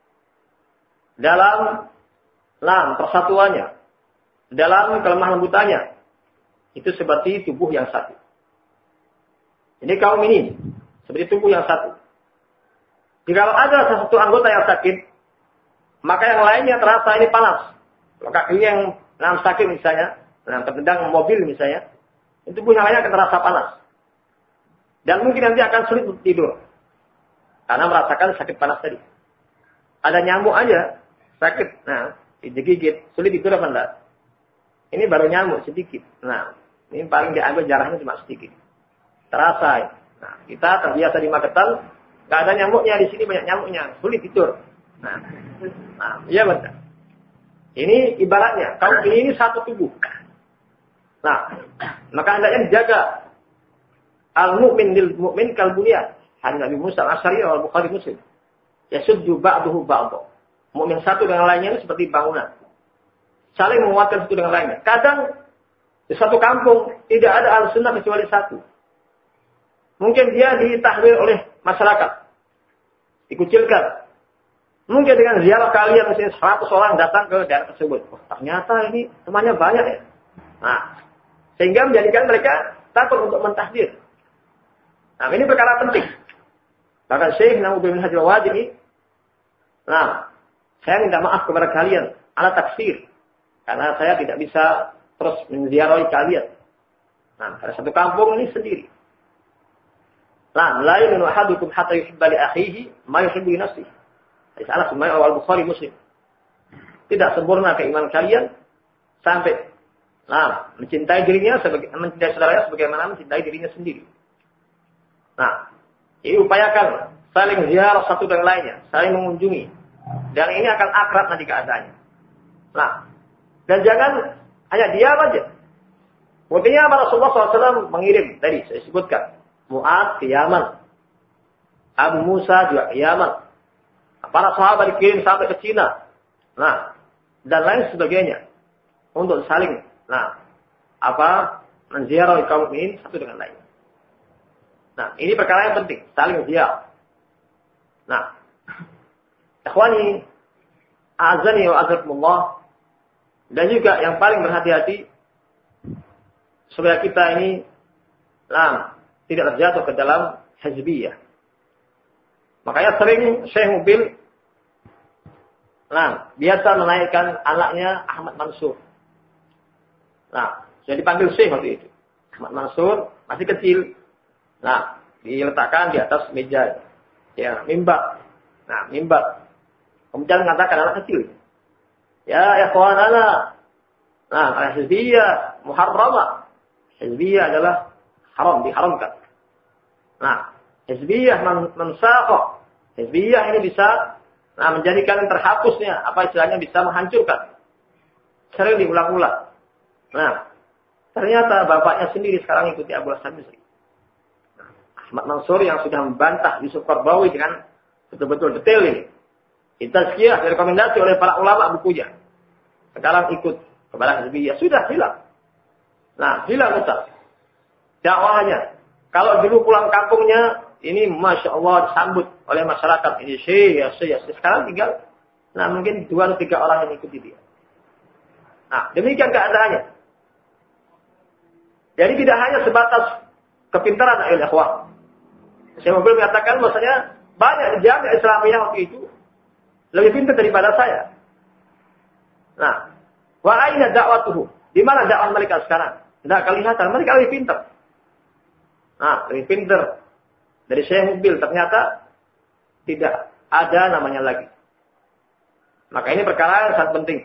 dalam lam persatuannya, dalam kelemah lembutannya, itu seperti tubuh yang satu. Ini kaum ini seperti tubuh yang satu. Jika ada satu anggota yang sakit, maka yang lainnya terasa ini panas. Kalau kakinya yang nah, sakit misalnya, nah, tertendang mobil misalnya, itu tubuh yang lainnya akan terasa panas. Dan mungkin nanti akan sulit untuk tidur. Karena merasakan sakit panas tadi. Ada nyamuk aja, sakit. Nah, digigit, sulit tidur apa enggak? Ini baru nyamuk sedikit. Nah, ini paling diambil jarahnya cuma sedikit. Terasa. Nah, kita terbiasa di Magetan, nggak ada nyamuknya, di sini banyak nyamuknya, sulit tidur. Nah, nah iya benar. Ini ibaratnya, kaum ini, ini satu tubuh. Nah, maka hendaknya dijaga. Al-mu'min lil mu'min kal bunyan. Hadis Nabi Musa al-Asy'ari wal Bukhari Muslim. Yasuddu ba'duhu ba'dha. Mukmin satu dengan lainnya itu seperti bangunan. Saling menguatkan satu dengan lainnya. Kadang di satu kampung tidak ada ahlussunnah kecuali satu. Mungkin dia ditahdir oleh masyarakat. Dikucilkan. Mungkin dengan ziarah kalian misalnya seratus orang datang ke daerah tersebut. Oh, ternyata ini temannya banyak ya. Nah, sehingga menjadikan mereka takut untuk mentahdir. Nah, ini perkara penting. Bahkan Syekh Nawawi bin Hajar al-Wadi'i, nah, saya minta maaf kepada kalian ala taksir. Karena saya tidak bisa terus menziarahi kalian. Nah, ada satu kampung ini sendiri. Nah, la yu'minu ahadukum hatta yuhibba li akhihi ma yuhibbu li nafsihi. Hadis Anas bin Malik Al-Bukhari Muslim. Tidak sempurna keimanan kalian sampai nah, mencintai dirinya sebagai mencintai saudaranya sebagaimana mencintai dirinya sendiri. Nah, ini upayakan saling ziarah satu dengan lainnya, saling mengunjungi. Dan ini akan akrab nanti keadaannya. Nah, dan jangan hanya diam aja. Buktinya apa? Rasulullah shallallahu alaihi wasallam mengirim tadi saya sebutkan Mu'adz ke Yaman, Abu Musa juga ke Yaman, para sahabat dikirim sampai ke Cina, nah dan lain sebagainya untuk saling, nah apa menziarahi kaum ini satu dengan lain. Nah ini perkara yang penting, saling ziarah. Nah, ikhwani, azani wa azakumullah, dan juga yang paling berhati-hati supaya kita ini, nah tidak terjatuh ke dalam hizbiyah. Makanya sering Syekh Mubil nah, biasa menaikkan anaknya Ahmad Mansur. Nah, sudah dipanggil Syekh waktu itu. Ahmad Mansur masih kecil. Nah, diletakkan di atas meja. Ya, mimbar. Nah, mimbar. Kemudian mengatakan anak kecil. Ya, ikhwanana. Nah, hizbiyah muharramah. Hizbiyah adalah haram, diharamkan. Nah, hizbiyah mensaqah. Hizbiyah ini bisa nah, menjadikan terhapusnya, apa istilahnya bisa menghancurkan. Sering diulang-ulang. Nah, ternyata bapaknya sendiri sekarang ikuti Abu Hasan Misri. Nah, Ahmad Mansur yang sudah membantah Yusuf Qaradawi dengan betul-betul detail ini. Tazkiyah direkomendasi oleh para ulama bukunya. Sekarang ikut kepada hizbiyah. Sudah hilang. Nah, hilang Ustaz. Dakwahnya. Kalau dulu pulang kampungnya, ini Masya Allah disambut oleh masyarakat. Ini syekh, syekh, syekh. Sekarang tinggal, nah mungkin dua atau tiga orang yang ikuti dia. Nah, demikian keadaannya. Jadi tidak hanya sebatas kepintaran al-ikhwah. Saya mau mengatakan bahwasanya banyak di jamiah Islamiyah waktu itu lebih pintar daripada saya. Nah, wa aina da'watuhu? Di mana dakwah mereka sekarang? Tidak kelihatan, mereka lebih pintar. Nah, lebih pintar dari Syekh Mubil ternyata tidak ada namanya lagi. Maka ini perkara yang sangat penting.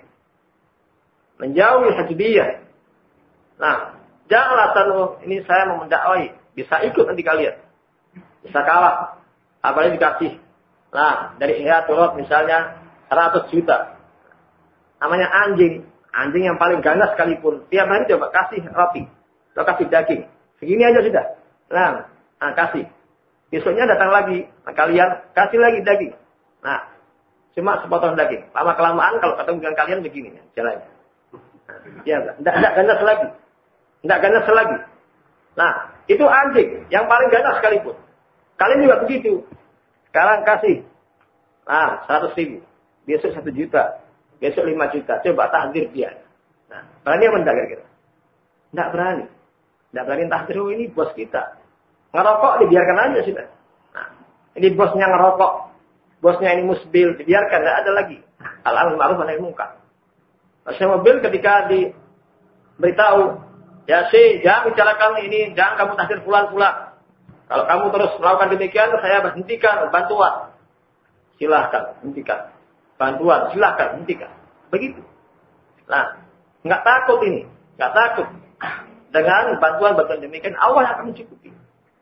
Menjauhi hizbiyah. Nah, jangan alasan ini saya mau mendakwai, bisa ikut nanti kalian. Bisa kalah. Apalagi dikasih. Nah, dari Ihyatul Ulum misalnya seratus juta. Namanya anjing. Anjing yang paling ganas sekalipun. Tiap hari coba kasih roti. Atau kasih daging. Segini aja sudah. Nah, nah kasih. Besoknya datang lagi. Nah, kalian kasih lagi daging. Nah, cuma sepotong daging. Lama-kelamaan kalau ketemu dengan kalian begini jalannya. Nah, ya, enggak, enggak ganas lagi. Enggak ganas lagi. Nah, itu anjing yang paling ganas sekalipun. Kalian juga begitu. Sekarang kasih. Nah, seratus ribu. Besok satu juta. Besok lima juta. Coba tahdir dia. Nah, berani apa enggak kira-kira? Enggak berani. Enggak berani tahdir, oh, ini bos kita. Ngerokok dibiarkan aja sudah. Nah, ini bosnya ngerokok. Bosnya ini musbil. Dibiarkan. Enggak ada lagi. Al-amr ma'ruf wa nahi munkar. Saya mobil ketika diberitahu. Ya sih, jangan bicarakan ini. Jangan kamu tahdir pulang-pulang. Kalau kamu terus melakukan demikian, saya berhentikan bantuan. Silahkan, hentikan. Bantuan, silahkan, hentikan. Begitu. Nah, nggak takut ini. Nggak takut. Dengan bantuan-bantuan demikian, Allah akan mencukupi.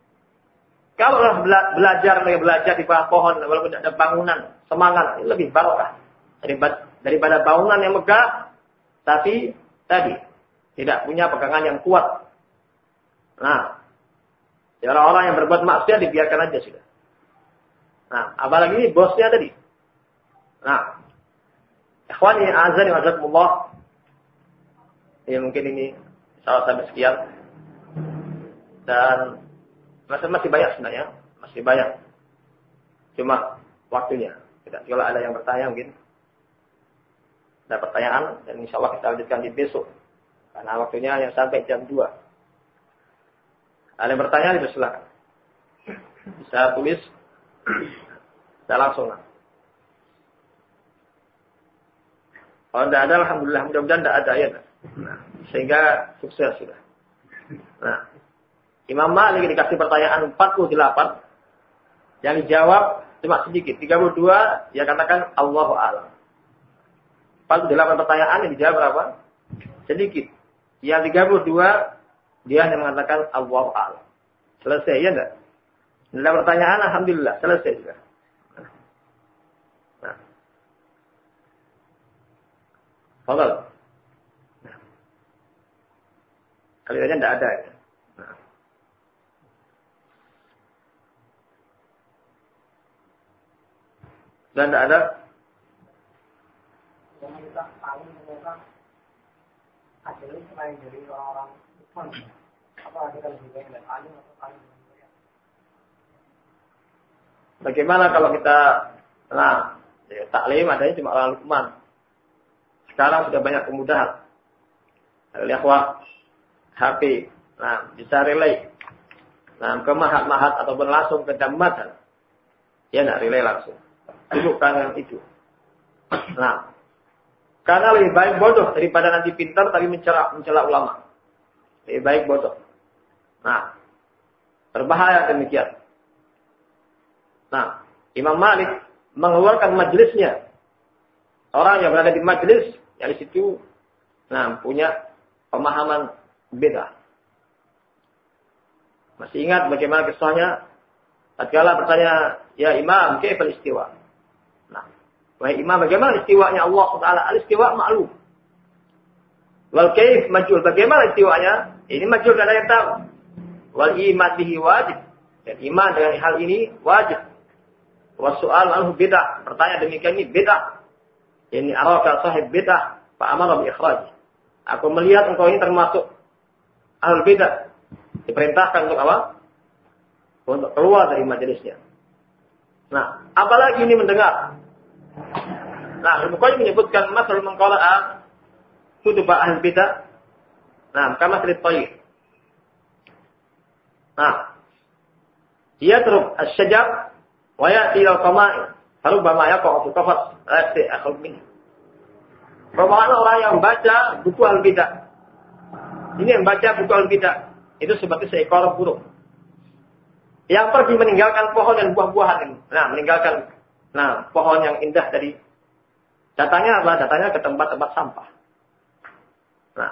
Kalau bela belajar, belajar di bawah pohon, walaupun tidak ada bangunan, semangat, ini lebih barokah. Daripada, daripada bangunan yang megah, tapi tadi, tidak punya pegangan yang kuat. Nah, orang-orang yang berbuat maksiat dibiarkan aja sudah. Nah, apalagi ini bosnya tadi. Nah, ikhwani azani wa jazakumullah. Ya mungkin ini salah sampai sekian. Dan masih masih banyak sebenarnya, masih banyak. Cuma waktunya. Tidak. Kalau ada yang bertanya mungkin ada pertanyaan dan insya Allah kita lanjutkan di besok. Karena waktunya yang sampai jam dua. Ada yang bertanya, silakan. Bisa tulis. Saya langsung. Kalau tidak ada, alhamdulillah. Mudah-mudahan tidak ada ya. Nah, sehingga sukses sudah. Nah, Imam Malik dikasih pertanyaan empat puluh delapan, yang dijawab cuma sedikit. tiga puluh dua, dia katakan Allahu a'lam. empat puluh delapan pertanyaan yang dijawab berapa? Sedikit. Yang tiga puluh dua, dia hanya mengatakan Allahu a'lam. Selesai, ya enggak? Dalam pertanyaan, alhamdulillah, selesai juga. Nah. Fadal. Nah. Kalimatnya tidak ada. Ya. Nah. Dan tidak ada. Yang kita paling ternyata hasilnya selain dari orang-orang Islam. Apa kita lebih baik dan alim atau alim? Bagaimana kalau kita, nah, ya, taklim adanya cuma orang Lukman. Sekarang sudah banyak kemudahan. Lihat H P, nah, bisa relay. Nah, ke mahat-mahat ataupun langsung ke damatan. Ya, nak relay langsung. Duduk kanan itu. Nah, karena lebih baik bodoh daripada nanti pintar tapi mencela mencela ulama. Lebih baik bodoh. Nah, berbahaya demikian. Nah, Imam Malik mengeluarkan majelisnya. Orang yang berada di majelis, yang di situ, nah, punya pemahaman beda. Masih ingat bagaimana kisahnya? Tatkala bertanya, ya Imam, kaifal istiwa? Nah, wahai Imam, bagaimana istiwanya Allah Taala? Al-istiwa ma'lum. Wal kaif majhul. Bagaimana istiwanya? Ini majhul, tidak ada yang tahu. Wal iman bihi wajib. Dan iman dengan hal ini wajib. Wasu'al anhu bid'ah. Bertanya demikian ini bid'ah. Ini araka sahib bid'ah. Fa'amara bi ikhraj. Aku melihat engkau ini termasuk ahlul bid'ah. Diperintahkan untuk apa? Untuk keluar dari majelisnya. Nah, apalagi ini mendengar. Nah, Al-Bukhari menyebutkan masalah mengqala'a kutuba ahlul bid'ah. Nah, kama salit thayyib. Nah, dia terus asy-syajar wa ya'ti al-qama'in. Farubbama yaqa'u fi qafas ra'si akhul min. Bagaimana orang yang baca buku al-bidah. Ini yang baca buku al-bidah itu seperti seekor burung yang pergi meninggalkan pohon dan buah-buahan ini. Nah, meninggalkan nah, pohon yang indah tadi. Datangnya apa? Datangnya ke tempat-tempat sampah. Nah,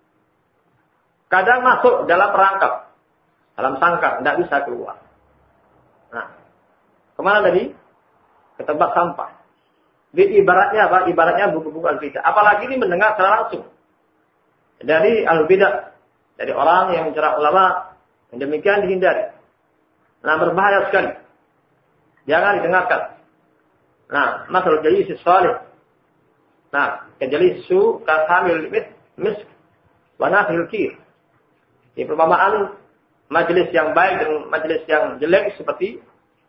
kadang masuk dalam perangkap, dalam sangkar, tidak bisa keluar. Nah, kemana tadi? Ke tempat sampah. Di ibaratnya apa? Ibaratnya buku-buku al-bidah. Apalagi ini mendengar secara langsung dari al-bidah, dari orang yang mencela ulama. Yang demikian dihindari. Nah, berbahaya sekali. Jangan didengarkan. Nah, masalah jalis salih. Nah, kejalisu kahamil misk wa nafil kir. Ini perumpamaan majelis yang baik dan majelis yang jelek seperti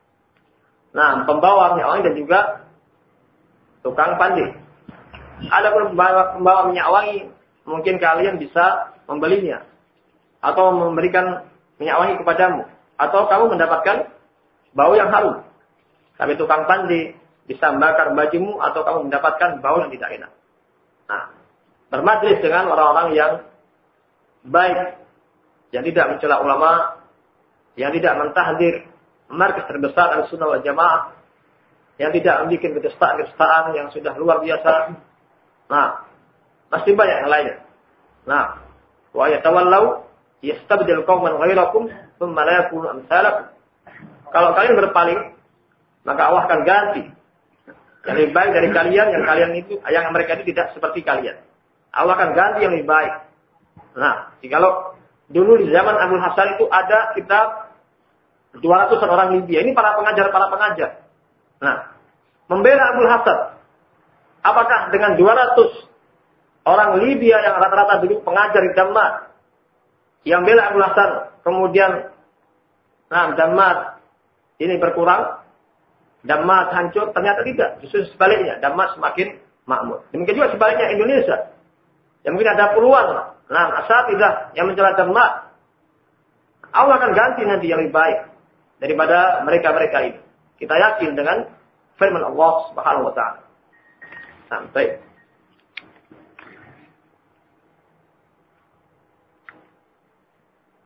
nah, pembawa minyak wangi dan juga tukang pandai. Ada pembawa, pembawa minyak wangi, mungkin kalian bisa membelinya atau memberikan minyak wangi kepadamu, atau kamu mendapatkan bau yang harum. Tapi tukang pandai bisa membakar bajumu atau kamu mendapatkan bau yang tidak enak. Nah, bermajlis dengan orang-orang yang baik, yang tidak mencela ulama, yang tidak mentahdir markas terbesar Ahlussunnah wal Jamaah, yang tidak membuat kedustaan-kedustaan yang sudah luar biasa. Nah, masih banyak yang lainnya. Nah, wa yatawallau yastabdil qauman ghairakum tsumma la yakunu amsalakum. Kalau kalian berpaling, maka Allah akan ganti yang lebih baik dari kalian, yang kalian itu, yang mereka itu tidak seperti kalian. Allah akan ganti yang lebih baik. Nah, jikalau dulu di zaman Abdul Hasan itu ada kitab dua ratus orang Libya. Ini para pengajar, para pengajar. Nah, membela Abdul Hasan. Apakah dengan dua ratus orang Libya yang rata-rata dulu pengajar di Dammar, yang bela Abdul Hasan, kemudian nah, Dammar ini berkurang, Dammar hancur? Ternyata tidak. Justru sebaliknya, Dammar semakin makmur. Demikian juga sebaliknya Indonesia. Yang mungkin ada puluhan, nah, asatidzah yang mencela Dammar. Allah akan ganti nanti yang lebih baik daripada mereka-mereka ini. Kita yakin dengan firman Allah Subhanahu wa taala. Sampai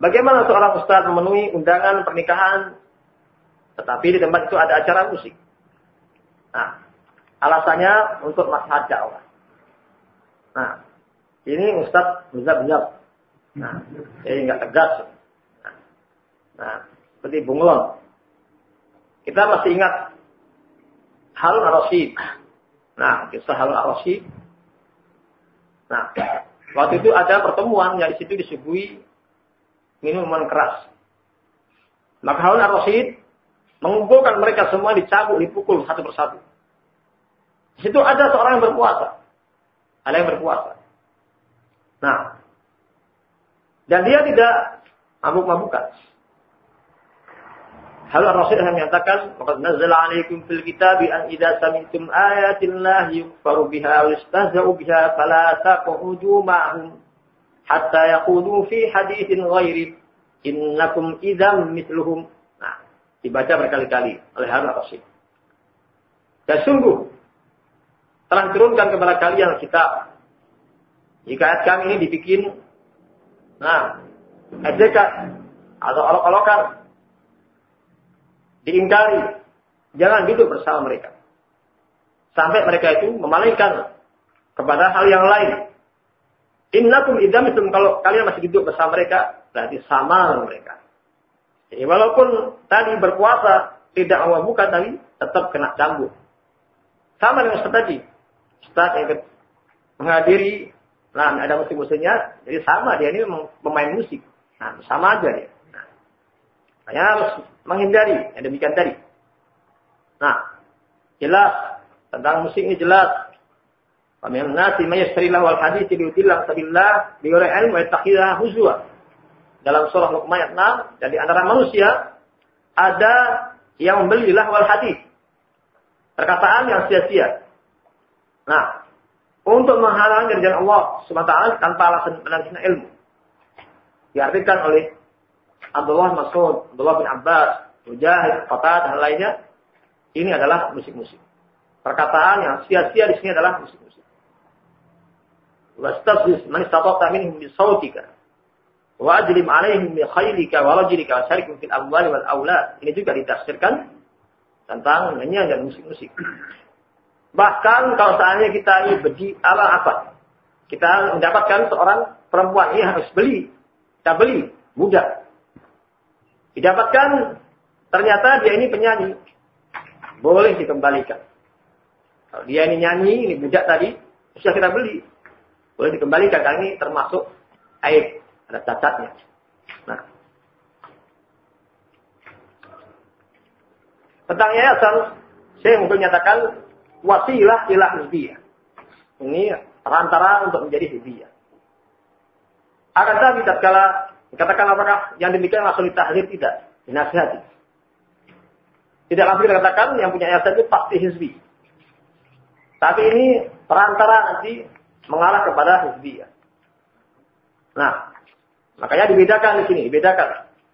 Bagaimana seorang ustaz memenuhi undangan pernikahan, tetapi di tempat itu ada acara musik? Nah, alasannya untuk maslahat dakwah. Nah, ini ustaz benar-benar. Nah, jadi nggak tegas. Nah, nah, seperti bunglon. Kita masih ingat Harun ar-Rasyid. Nah, kisah Harun ar-Rasyid. Nah, waktu itu ada pertemuan yang di situ disuguhi minuman keras. Maka Harun ar-Rasyid mengumpulkan mereka semua, dicabut, dipukul satu persatu. Di situ ada seorang yang berpuasa. Ada yang berpuasa. Nah, dan dia tidak mabuk-mabukan. Harun ar-Rasyid yang menyatakan, "Qad nazzala 'alaikum fil kitabi an idza sami'tum ayatillahi yukfaru biha wa yustahza'u biha fala taq'udu ma'hum hatta yaqudu fi haditsin ghairi innakum idzam mithluhum." Nah, dibaca berkali-kali oleh Harun ar-Rasyid. Dan sungguh telah diturunkan kepada kalian kitab. Jika ayat kami ini dibikin, nah, ejekan atau olok-olokan, diingkari, jangan duduk bersama mereka. Sampai mereka itu memalingkan kepada hal yang lain. Innakum idzam mithluhum, kalau kalian masih duduk bersama mereka, berarti sama dengan mereka. Jadi walaupun tadi berpuasa, tidak memabukkan, tapi tetap kena cambuk. Sama dengan Ustaz tadi. Ustaz yang menghadiri, nah ada musik-musiknya, jadi sama, dia ini pemain musik. Nah, sama aja dia. Nah, hanya harus menghindari yang demikian tadi. Nah, jelas tentang musik ini jelas. Famin nasi may yashtari lahu al-hadits liyudilla sabillah bighairi ilm wa yattakhidha huzwa. Dalam surah Luqman ayat enam, jadi antara manusia ada yang membeli lahwal hadis, perkataan yang sia-sia. Nah, untuk menghalangi dari jalan Allah Subhanahu wa taala tanpa alasan alasan ilmu. Diartikan oleh Abdullah bin Mas'ud, Abdullah bin Abbas, Mujahid, Qatadah dan lainnya, ini adalah musik-musik. Perkataan yang sia-sia di sini adalah musik-musik. Wastafziz man istata'ta minhum bi sautika wa ajlim 'alaihim bi khaylika wa rajlika wa syarikhum fil amwali wal aulad. Ini juga ditafsirkan tentang nyanyian dan musik-musik. Bahkan kalau seandainya kita ini bedi ala apa? Kita mendapatkan seorang perempuan ini harus beli. Kita beli, mudah. Didapatkan ternyata dia ini penyanyi. Boleh dikembalikan. Kalau dia ini nyanyi, ini budak tadi, sudah kita beli. Boleh dikembalikan, karena ini termasuk aib, ada cacatnya. Nah, tentang yayasan, saya mungkin menyatakan wasilah ila hizbiyah. Ini perantara untuk menjadi hizbiyah. Akan tetapi tatkala dikatakan apakah yang demikian langsung ditahdir, tidak, dinasihati. Tidak langsung kita katakan yang punya yayasan itu pasti hizbi. Tapi ini perantara nanti mengarah kepada hizbiyah. Nah, makanya dibedakan di sini, dibedakan.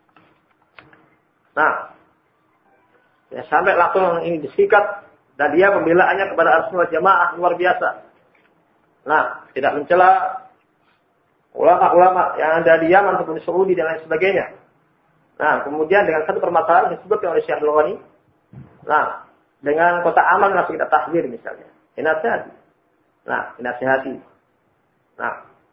Nah, ya sampai langsung ini disikat dan dia pembelaannya kepada Ahlussunnah wal Jamaah luar biasa. Nah, tidak mencela ulama-ulama yang ada di Yaman ataupun di Saudi dan lain sebagainya. Nah, kemudian dengan satu permasalahan disebutkan oleh Syekh Abdul Ghani. Nah, dengan kota aman langsung kita tahdir misalnya. Dinasihati. Nah, dinasihati. Nah,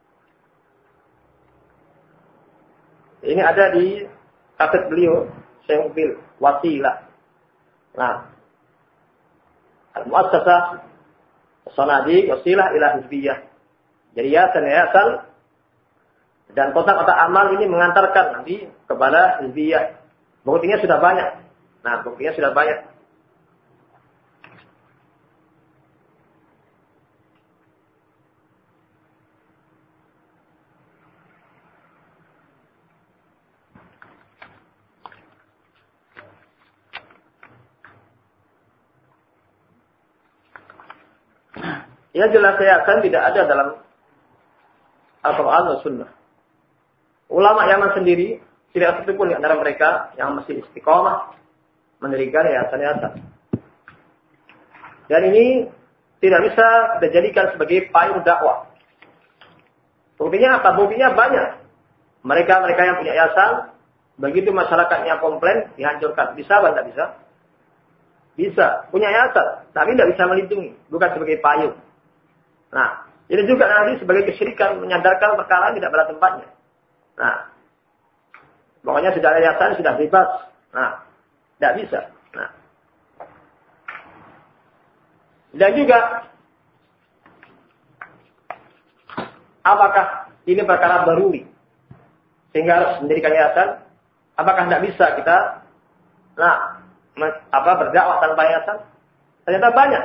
ini ada di kaset beliau, Syekh Bil Wasilah. Nah, Al-Muassasah Sanadi Wasilah ila Hizbiyah. Jadi yayasan-yayasan dan kota-kota amal ini mengantarkan nanti kepada hizbiyah. Buktinya sudah banyak. Nah, buktinya sudah banyak. Ya jelas yayasan tidak ada dalam Al-Quran dan Sunnah. Ulama Yaman sendiri tidak satu pun di antara mereka yang masih istiqomah mendirikan yayasan-yayasan. Dan ini tidak bisa dijadikan sebagai payung dakwah. Buktinya apa? Buktinya banyak. Mereka-mereka yang punya yayasan, begitu masyarakatnya komplain, dihancurkan. Bisa apa tidak bisa? Bisa. Punya yayasan, tapi tidak bisa melindungi. Bukan sebagai payung. Nah, ini juga nanti sebagai kesyirikan, menyadarkan perkara tidak pada tempatnya. Nah, pokoknya sudah ada yayasan, sudah bebas. Nah, tidak bisa. Nah. Dan juga, apakah ini perkara daruri sehingga harus mendirikan yayasan? Apakah tidak bisa kita nah apa berdakwah tanpa yayasan? Ternyata banyak.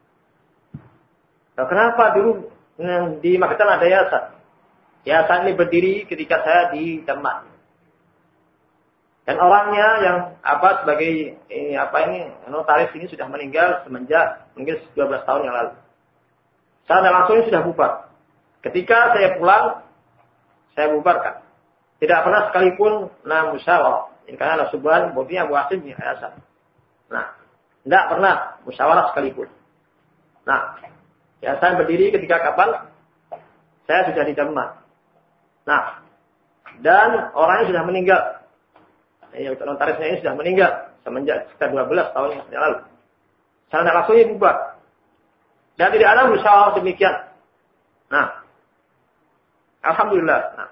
Nah, kenapa dulu di Magetan ada yayasan? Yayasan ini berdiri ketika saya di Demak. Dan orangnya yang apa sebagai ini apa ini notaris ini sudah meninggal semenjak mungkin dua belas tahun yang lalu. Secara langsung ini sudah bubar. Ketika saya pulang, saya bubarkan. Tidak pernah sekalipun nah musyawarah. Ini karena Subhan bodinya Abu Hasim ya yayasan. Nah, tidak pernah musyawarah sekalipun. Nah, yayasan berdiri ketika kapan? Saya sudah di Demak. Nah, dan orangnya sudah meninggal. Ya, notarisnya ini sudah meninggal semenjak sekitar dua belas tahun yang lalu. Secara langsungnya bubar. Dan tidak ada musyawarah demikian. Nah, alhamdulillah. Nah,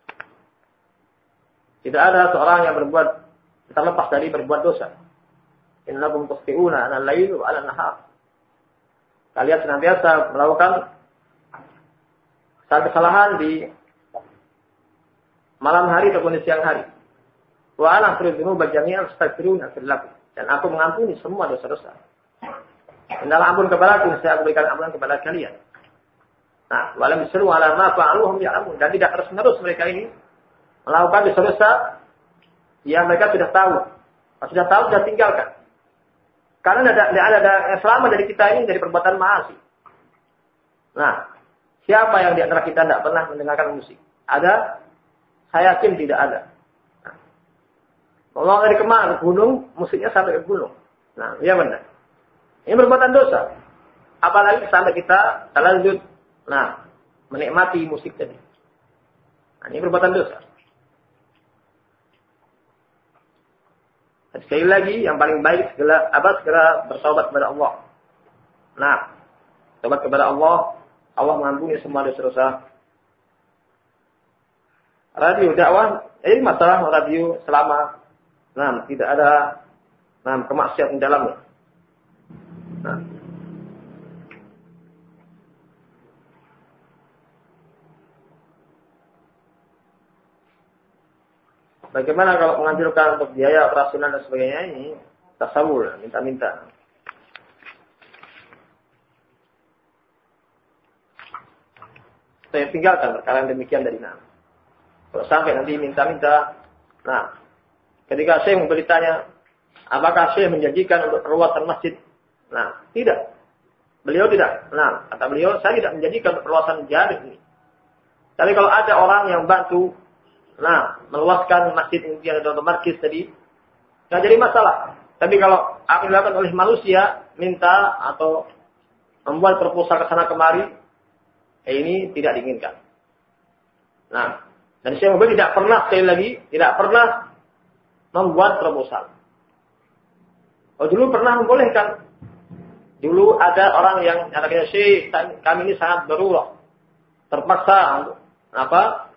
tidak ada seorang yang berbuat terlepas dari berbuat dosa. Innakum tukhti'una 'alal laili wa 'alan nahar. Kalian senantiasa melakukan kesalahan di malam hari ataupun di siang hari. Wa ana aghfiru jami'an astaghfiruna fillakum. Dan aku mengampuni semua dosa-dosa. Hendaklah ampun kepadaku, saya berikan ampunan kepada kalian. Nah, walam yusru ala ma fa'aluhum ya'lamun. Dan tidak terus-menerus mereka ini melakukan dosa-dosa yang mereka sudah tahu. Kalau sudah tahu, sudah tinggalkan. Karena tidak ada, ada, ada selama dari kita ini dari perbuatan maasi. Nah, siapa yang di antara kita tidak pernah mendengarkan musik? Ada? Saya yakin tidak ada. Kalau dari kemana ke gunung, musiknya sampai ke gunung. Nah, iya benar. Ini perbuatan dosa. Apalagi sampai kita lanjut, nah, menikmati musik tadi. Nah, ini perbuatan dosa. Dan sekali lagi, yang paling baik segera apa segera bertaubat kepada Allah. Nah, taubat kepada Allah, Allah mengampuni semua dosa-dosa. Radio dakwah, ini masalah radio selama nah, tidak ada nah, kemaksiatan di dalamnya. Nah. Bagaimana kalau menganjurkan untuk biaya operasional dan sebagainya ini tasawur, minta-minta. Saya tinggalkan perkara yang demikian dari nama. Kalau sampai nanti minta-minta, nah, ketika saya memberitanya, apakah saya menjanjikan untuk perluasan masjid? Nah, tidak. Beliau tidak. Nah, kata beliau, saya tidak menjanjikan untuk perluasan jami ini. Tapi kalau ada orang yang bantu, nah, meluaskan masjid impian atau markis tadi, nggak jadi masalah. Tapi kalau apa yang dilakukan oleh manusia, minta atau membuat proposal ke sana kemari, eh, ini tidak diinginkan. Nah, dan saya mobil tidak pernah sekali lagi, tidak pernah membuat proposal. Oh, dulu pernah membolehkan. Dulu ada orang yang katakan, "Syekh, kami ini sangat darurat, terpaksa untuk apa?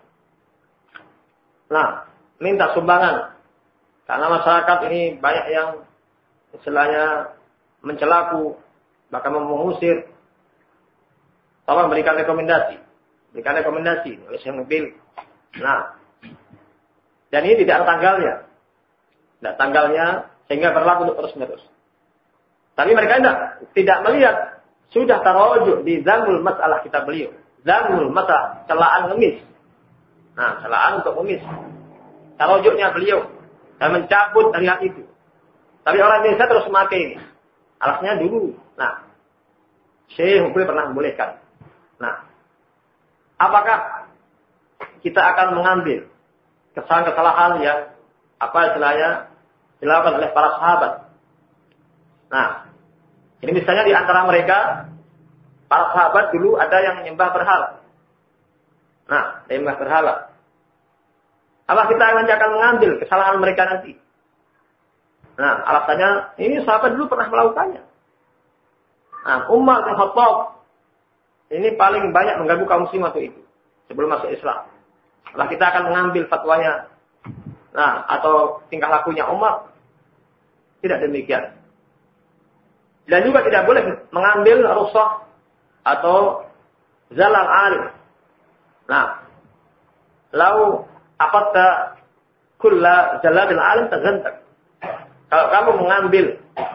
Nah, minta sumbangan. Karena masyarakat ini banyak yang istilahnya mencelaku, bahkan mengusir. Tolong berikan rekomendasi. Berikan rekomendasi oleh Syekh Mobil. Nah, dan ini tidak ada tanggalnya. Tidak tanggalnya, sehingga berlaku untuk terus-menerus. Tapi mereka tidak, tidak melihat. Sudah tarujuk di zamul masalah kita beliau. Zamul masalah, celaan ngemis. Nah, celaan untuk ngemis. Tarujuknya beliau. Dan mencabut dari hal itu. Tapi orang Indonesia terus memakai ini. Alasnya dulu. Nah, Syekh Mobil pernah membolehkan. Nah, apakah kita akan mengambil kesalahan-kesalahan yang apa istilahnya dilakukan oleh para sahabat? Nah, ini misalnya di antara mereka para sahabat dulu ada yang menyembah berhala. Nah, menyembah berhala. Apa kita nanti akan mengambil kesalahan mereka nanti? Nah, alasannya ini sahabat dulu pernah melakukannya. Nah, Umar bin Khattab ini paling banyak mengganggu kaum muslim waktu itu sebelum masuk Islam. Setelah kita akan mengambil fatwanya, nah atau tingkah lakunya Umar, tidak demikian. Dan juga tidak boleh mengambil rukhsah atau zalal alim. Nah, lau aqatta kulla zalalil alim tazantak. Kalau kamu mengambil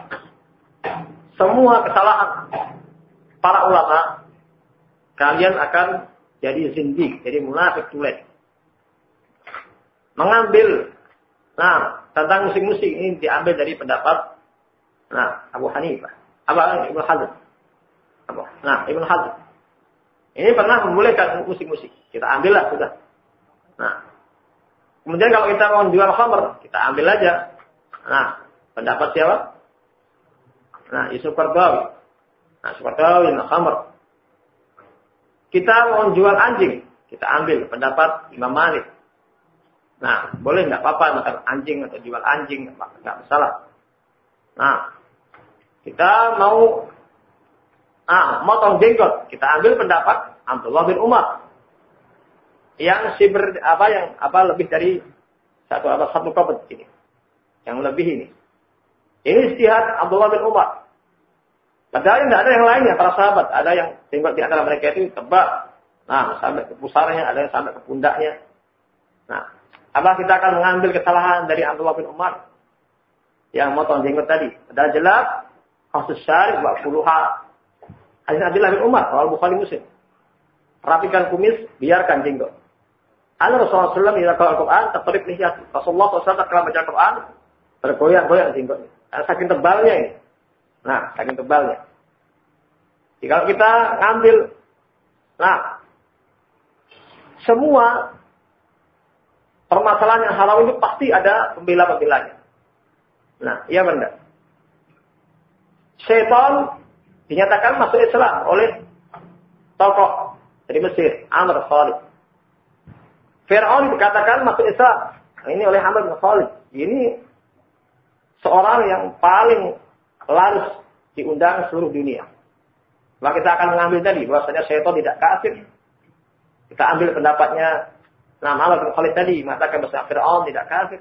semua kesalahan para ulama, kalian akan jadi zindik, jadi munafik tulen. Mengambil, nah tentang musik-musik ini diambil dari pendapat, nah Abu Hanifah, Abu Ibnu Hazm, Abu, nah Ibnu Hazm. Ini pernah membolehkan musik-musik, kita ambillah sudah. Nah, kemudian kalau kita mau jual khamr, kita ambil aja. Nah, pendapat siapa? Nah, Yusuf Qaradawi. Nah, Yusuf Qaradawi nah khamr. Kita mau jual anjing, kita ambil pendapat Imam Malik. Nah, boleh nggak apa-apa makan anjing atau jual anjing, nggak masalah. Nah, kita mau ah, motong jenggot, kita ambil pendapat Abdullah bin Umar. Yang siber apa yang apa lebih dari satu apa satu kabut ini. Yang lebih ini. Ini istihad Abdullah bin Umar. Padahal tidak ada yang lainnya para sahabat, ada yang jenggot di antara mereka itu tebal. Nah, sampai ke pusarnya, ada yang sampai ke pundaknya. Nah, apa kita akan mengambil kesalahan dari Abdullah bin Umar yang motong jenggot tadi? Padahal jelas kasus syarif wa puluha. Hadis Abdullah bin Umar, Al Bukhari Muslim. Rapikan kumis, biarkan jenggot. Al Rasulullah sallallahu alaihi wasallam Al-Quran, tertolip lihat. Rasulullah sallallahu alaihi wasallam kalau baca Quran, bergoyang-goyang jenggotnya. Karena saking tebalnya ini. Nah, saking tebalnya. Jadi kalau kita ngambil, nah, semua permasalahan yang haram itu pasti ada pembela-pembelanya. Nah, iya benar. Syaitan dinyatakan masuk Islam oleh tokoh dari Mesir, Amr Khalid. Fir'aun dikatakan masuk Islam. Nah, ini oleh Amr bin Khalid. Ini seorang yang paling laris diundang seluruh dunia. Maka kita akan mengambil tadi bahwasanya syaitan tidak kafir. Kita ambil pendapatnya Nah, Amr bin Khalid tadi mengatakan bahwa Fir'aun tidak kafir.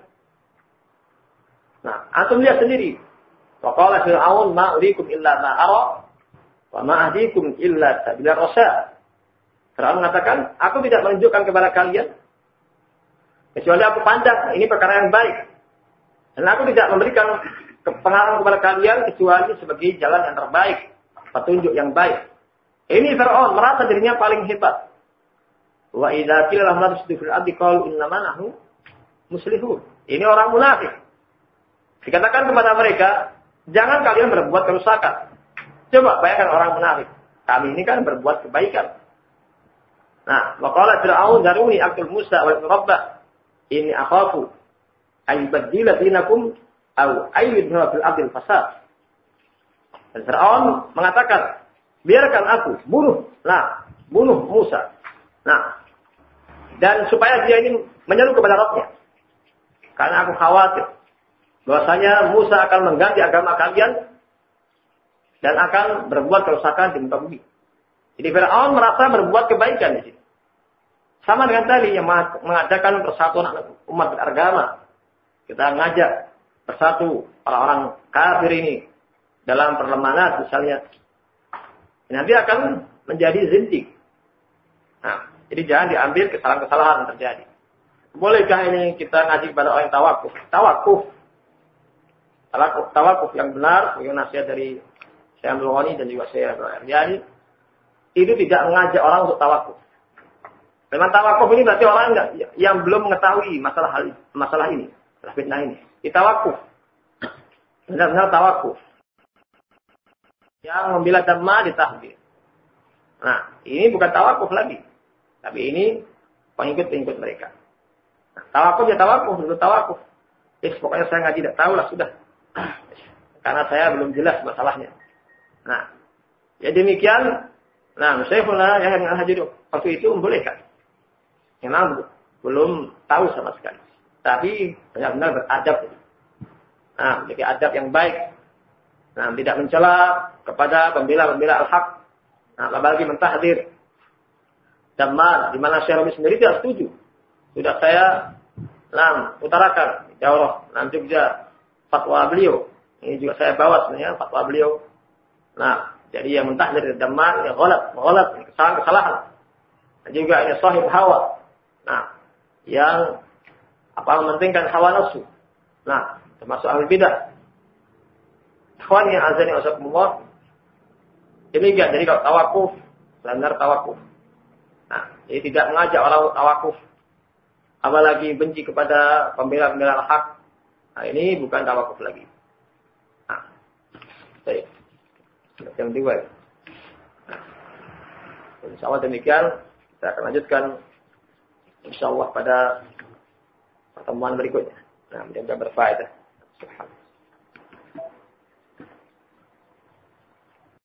Nah, antum lihat sendiri. Wa qala Fir'aun ma uriikum illa ma ara wa ma ahdikum illa sabila rasyad. Fir'aun mengatakan, aku tidak menunjukkan kepada kalian kecuali aku pandang ini perkara yang baik. Dan aku tidak memberikan pengarahan kepada kalian kecuali sebagai jalan yang terbaik, petunjuk yang baik. Ini Fir'aun merasa dirinya paling hebat. Wa idza qila lahum la tufsidu fil ardi qalu innama nahnu muslihun. Ini orang munafik. Dikatakan kepada mereka, jangan kalian berbuat kerusakan. Coba bayangkan orang munafik. Kami ini kan berbuat kebaikan. Nah, wa qala Fir'aun daruni aqtul Musa wa rabbah inni akhafu ay yubaddila dinakum aw ay yudhira fil ardi fasad. Dan Fir'aun mengatakan, biarkan aku bunuh, nah, bunuh Musa. Nah, dan supaya dia ini menyeru kepada Rabb-Nya. Karena aku khawatir bahwasanya Musa akan mengganti agama kalian dan akan berbuat kerusakan di muka bumi. Jadi Fir'aun merasa berbuat kebaikan di sini. Sama dengan tadi yang mengadakan persatuan umat beragama. Kita ngajak bersatu orang-orang kafir ini dalam perlemanan misalnya. Nanti akan menjadi zindik. Nah, jadi jangan diambil kesalahan-kesalahan yang terjadi. Bolehkah ini kita ngaji kepada orang yang tawakuf? Tawakuf. Tawakuf, tawakuf yang benar, yang nasihat dari Syekh Abdul Ghani dan juga Syekh Aryani, itu tidak mengajak orang untuk tawakuf. Memang tawakuf ini berarti orang yang, yang belum mengetahui masalah hal masalah ini, masalah fitnah ini. Di tawakuf. Benar-benar tawakuf. Yang membela dhamma ditahdir. Nah, ini bukan tawakuf lagi. Tapi ini pengikut-pengikut mereka. Nah, tawakuf ya tawakuf, dulu tawakuf. Eh, pokoknya saya ngaji tidak tahu lah sudah. Karena saya belum jelas masalahnya. Nah, ya demikian. Nah, Syekhuna yang hadir waktu itu membolehkan. Memang belum tahu sama sekali. Tapi benar-benar beradab. Nah, memiliki adab yang baik. Nah, tidak mencela kepada pembela-pembela al-haq. Nah, apalagi mentahdir. Damar, di mana Syekh Rabi sendiri tidak setuju. Sudah saya nah, utarakan di daurah nanti juga fatwa beliau. Ini juga saya bawa sebenarnya fatwa beliau. Nah, jadi yang mentahdir damar, yang ghalat, ghalat, kesalahan-kesalahan. Dan juga ini sahib hawa. Nah, yang apa mementingkan hawa nafsu. Nah, termasuk ahli bidah. Ikhwan yang azani wasakumullah. Demikian, jadi kalau tawakuf, standar tawakuf. Nah, jadi tidak mengajak orang tawakuf. Apalagi benci kepada pembela-pembela hak. Nah, ini bukan tawakuf lagi. Nah, baik. Yang kedua. Nah, insyaallah demikian. Kita akan lanjutkan insyaallah pada pertemuan berikutnya. Nah, mudah-mudahan berfaedah. Subhanallah.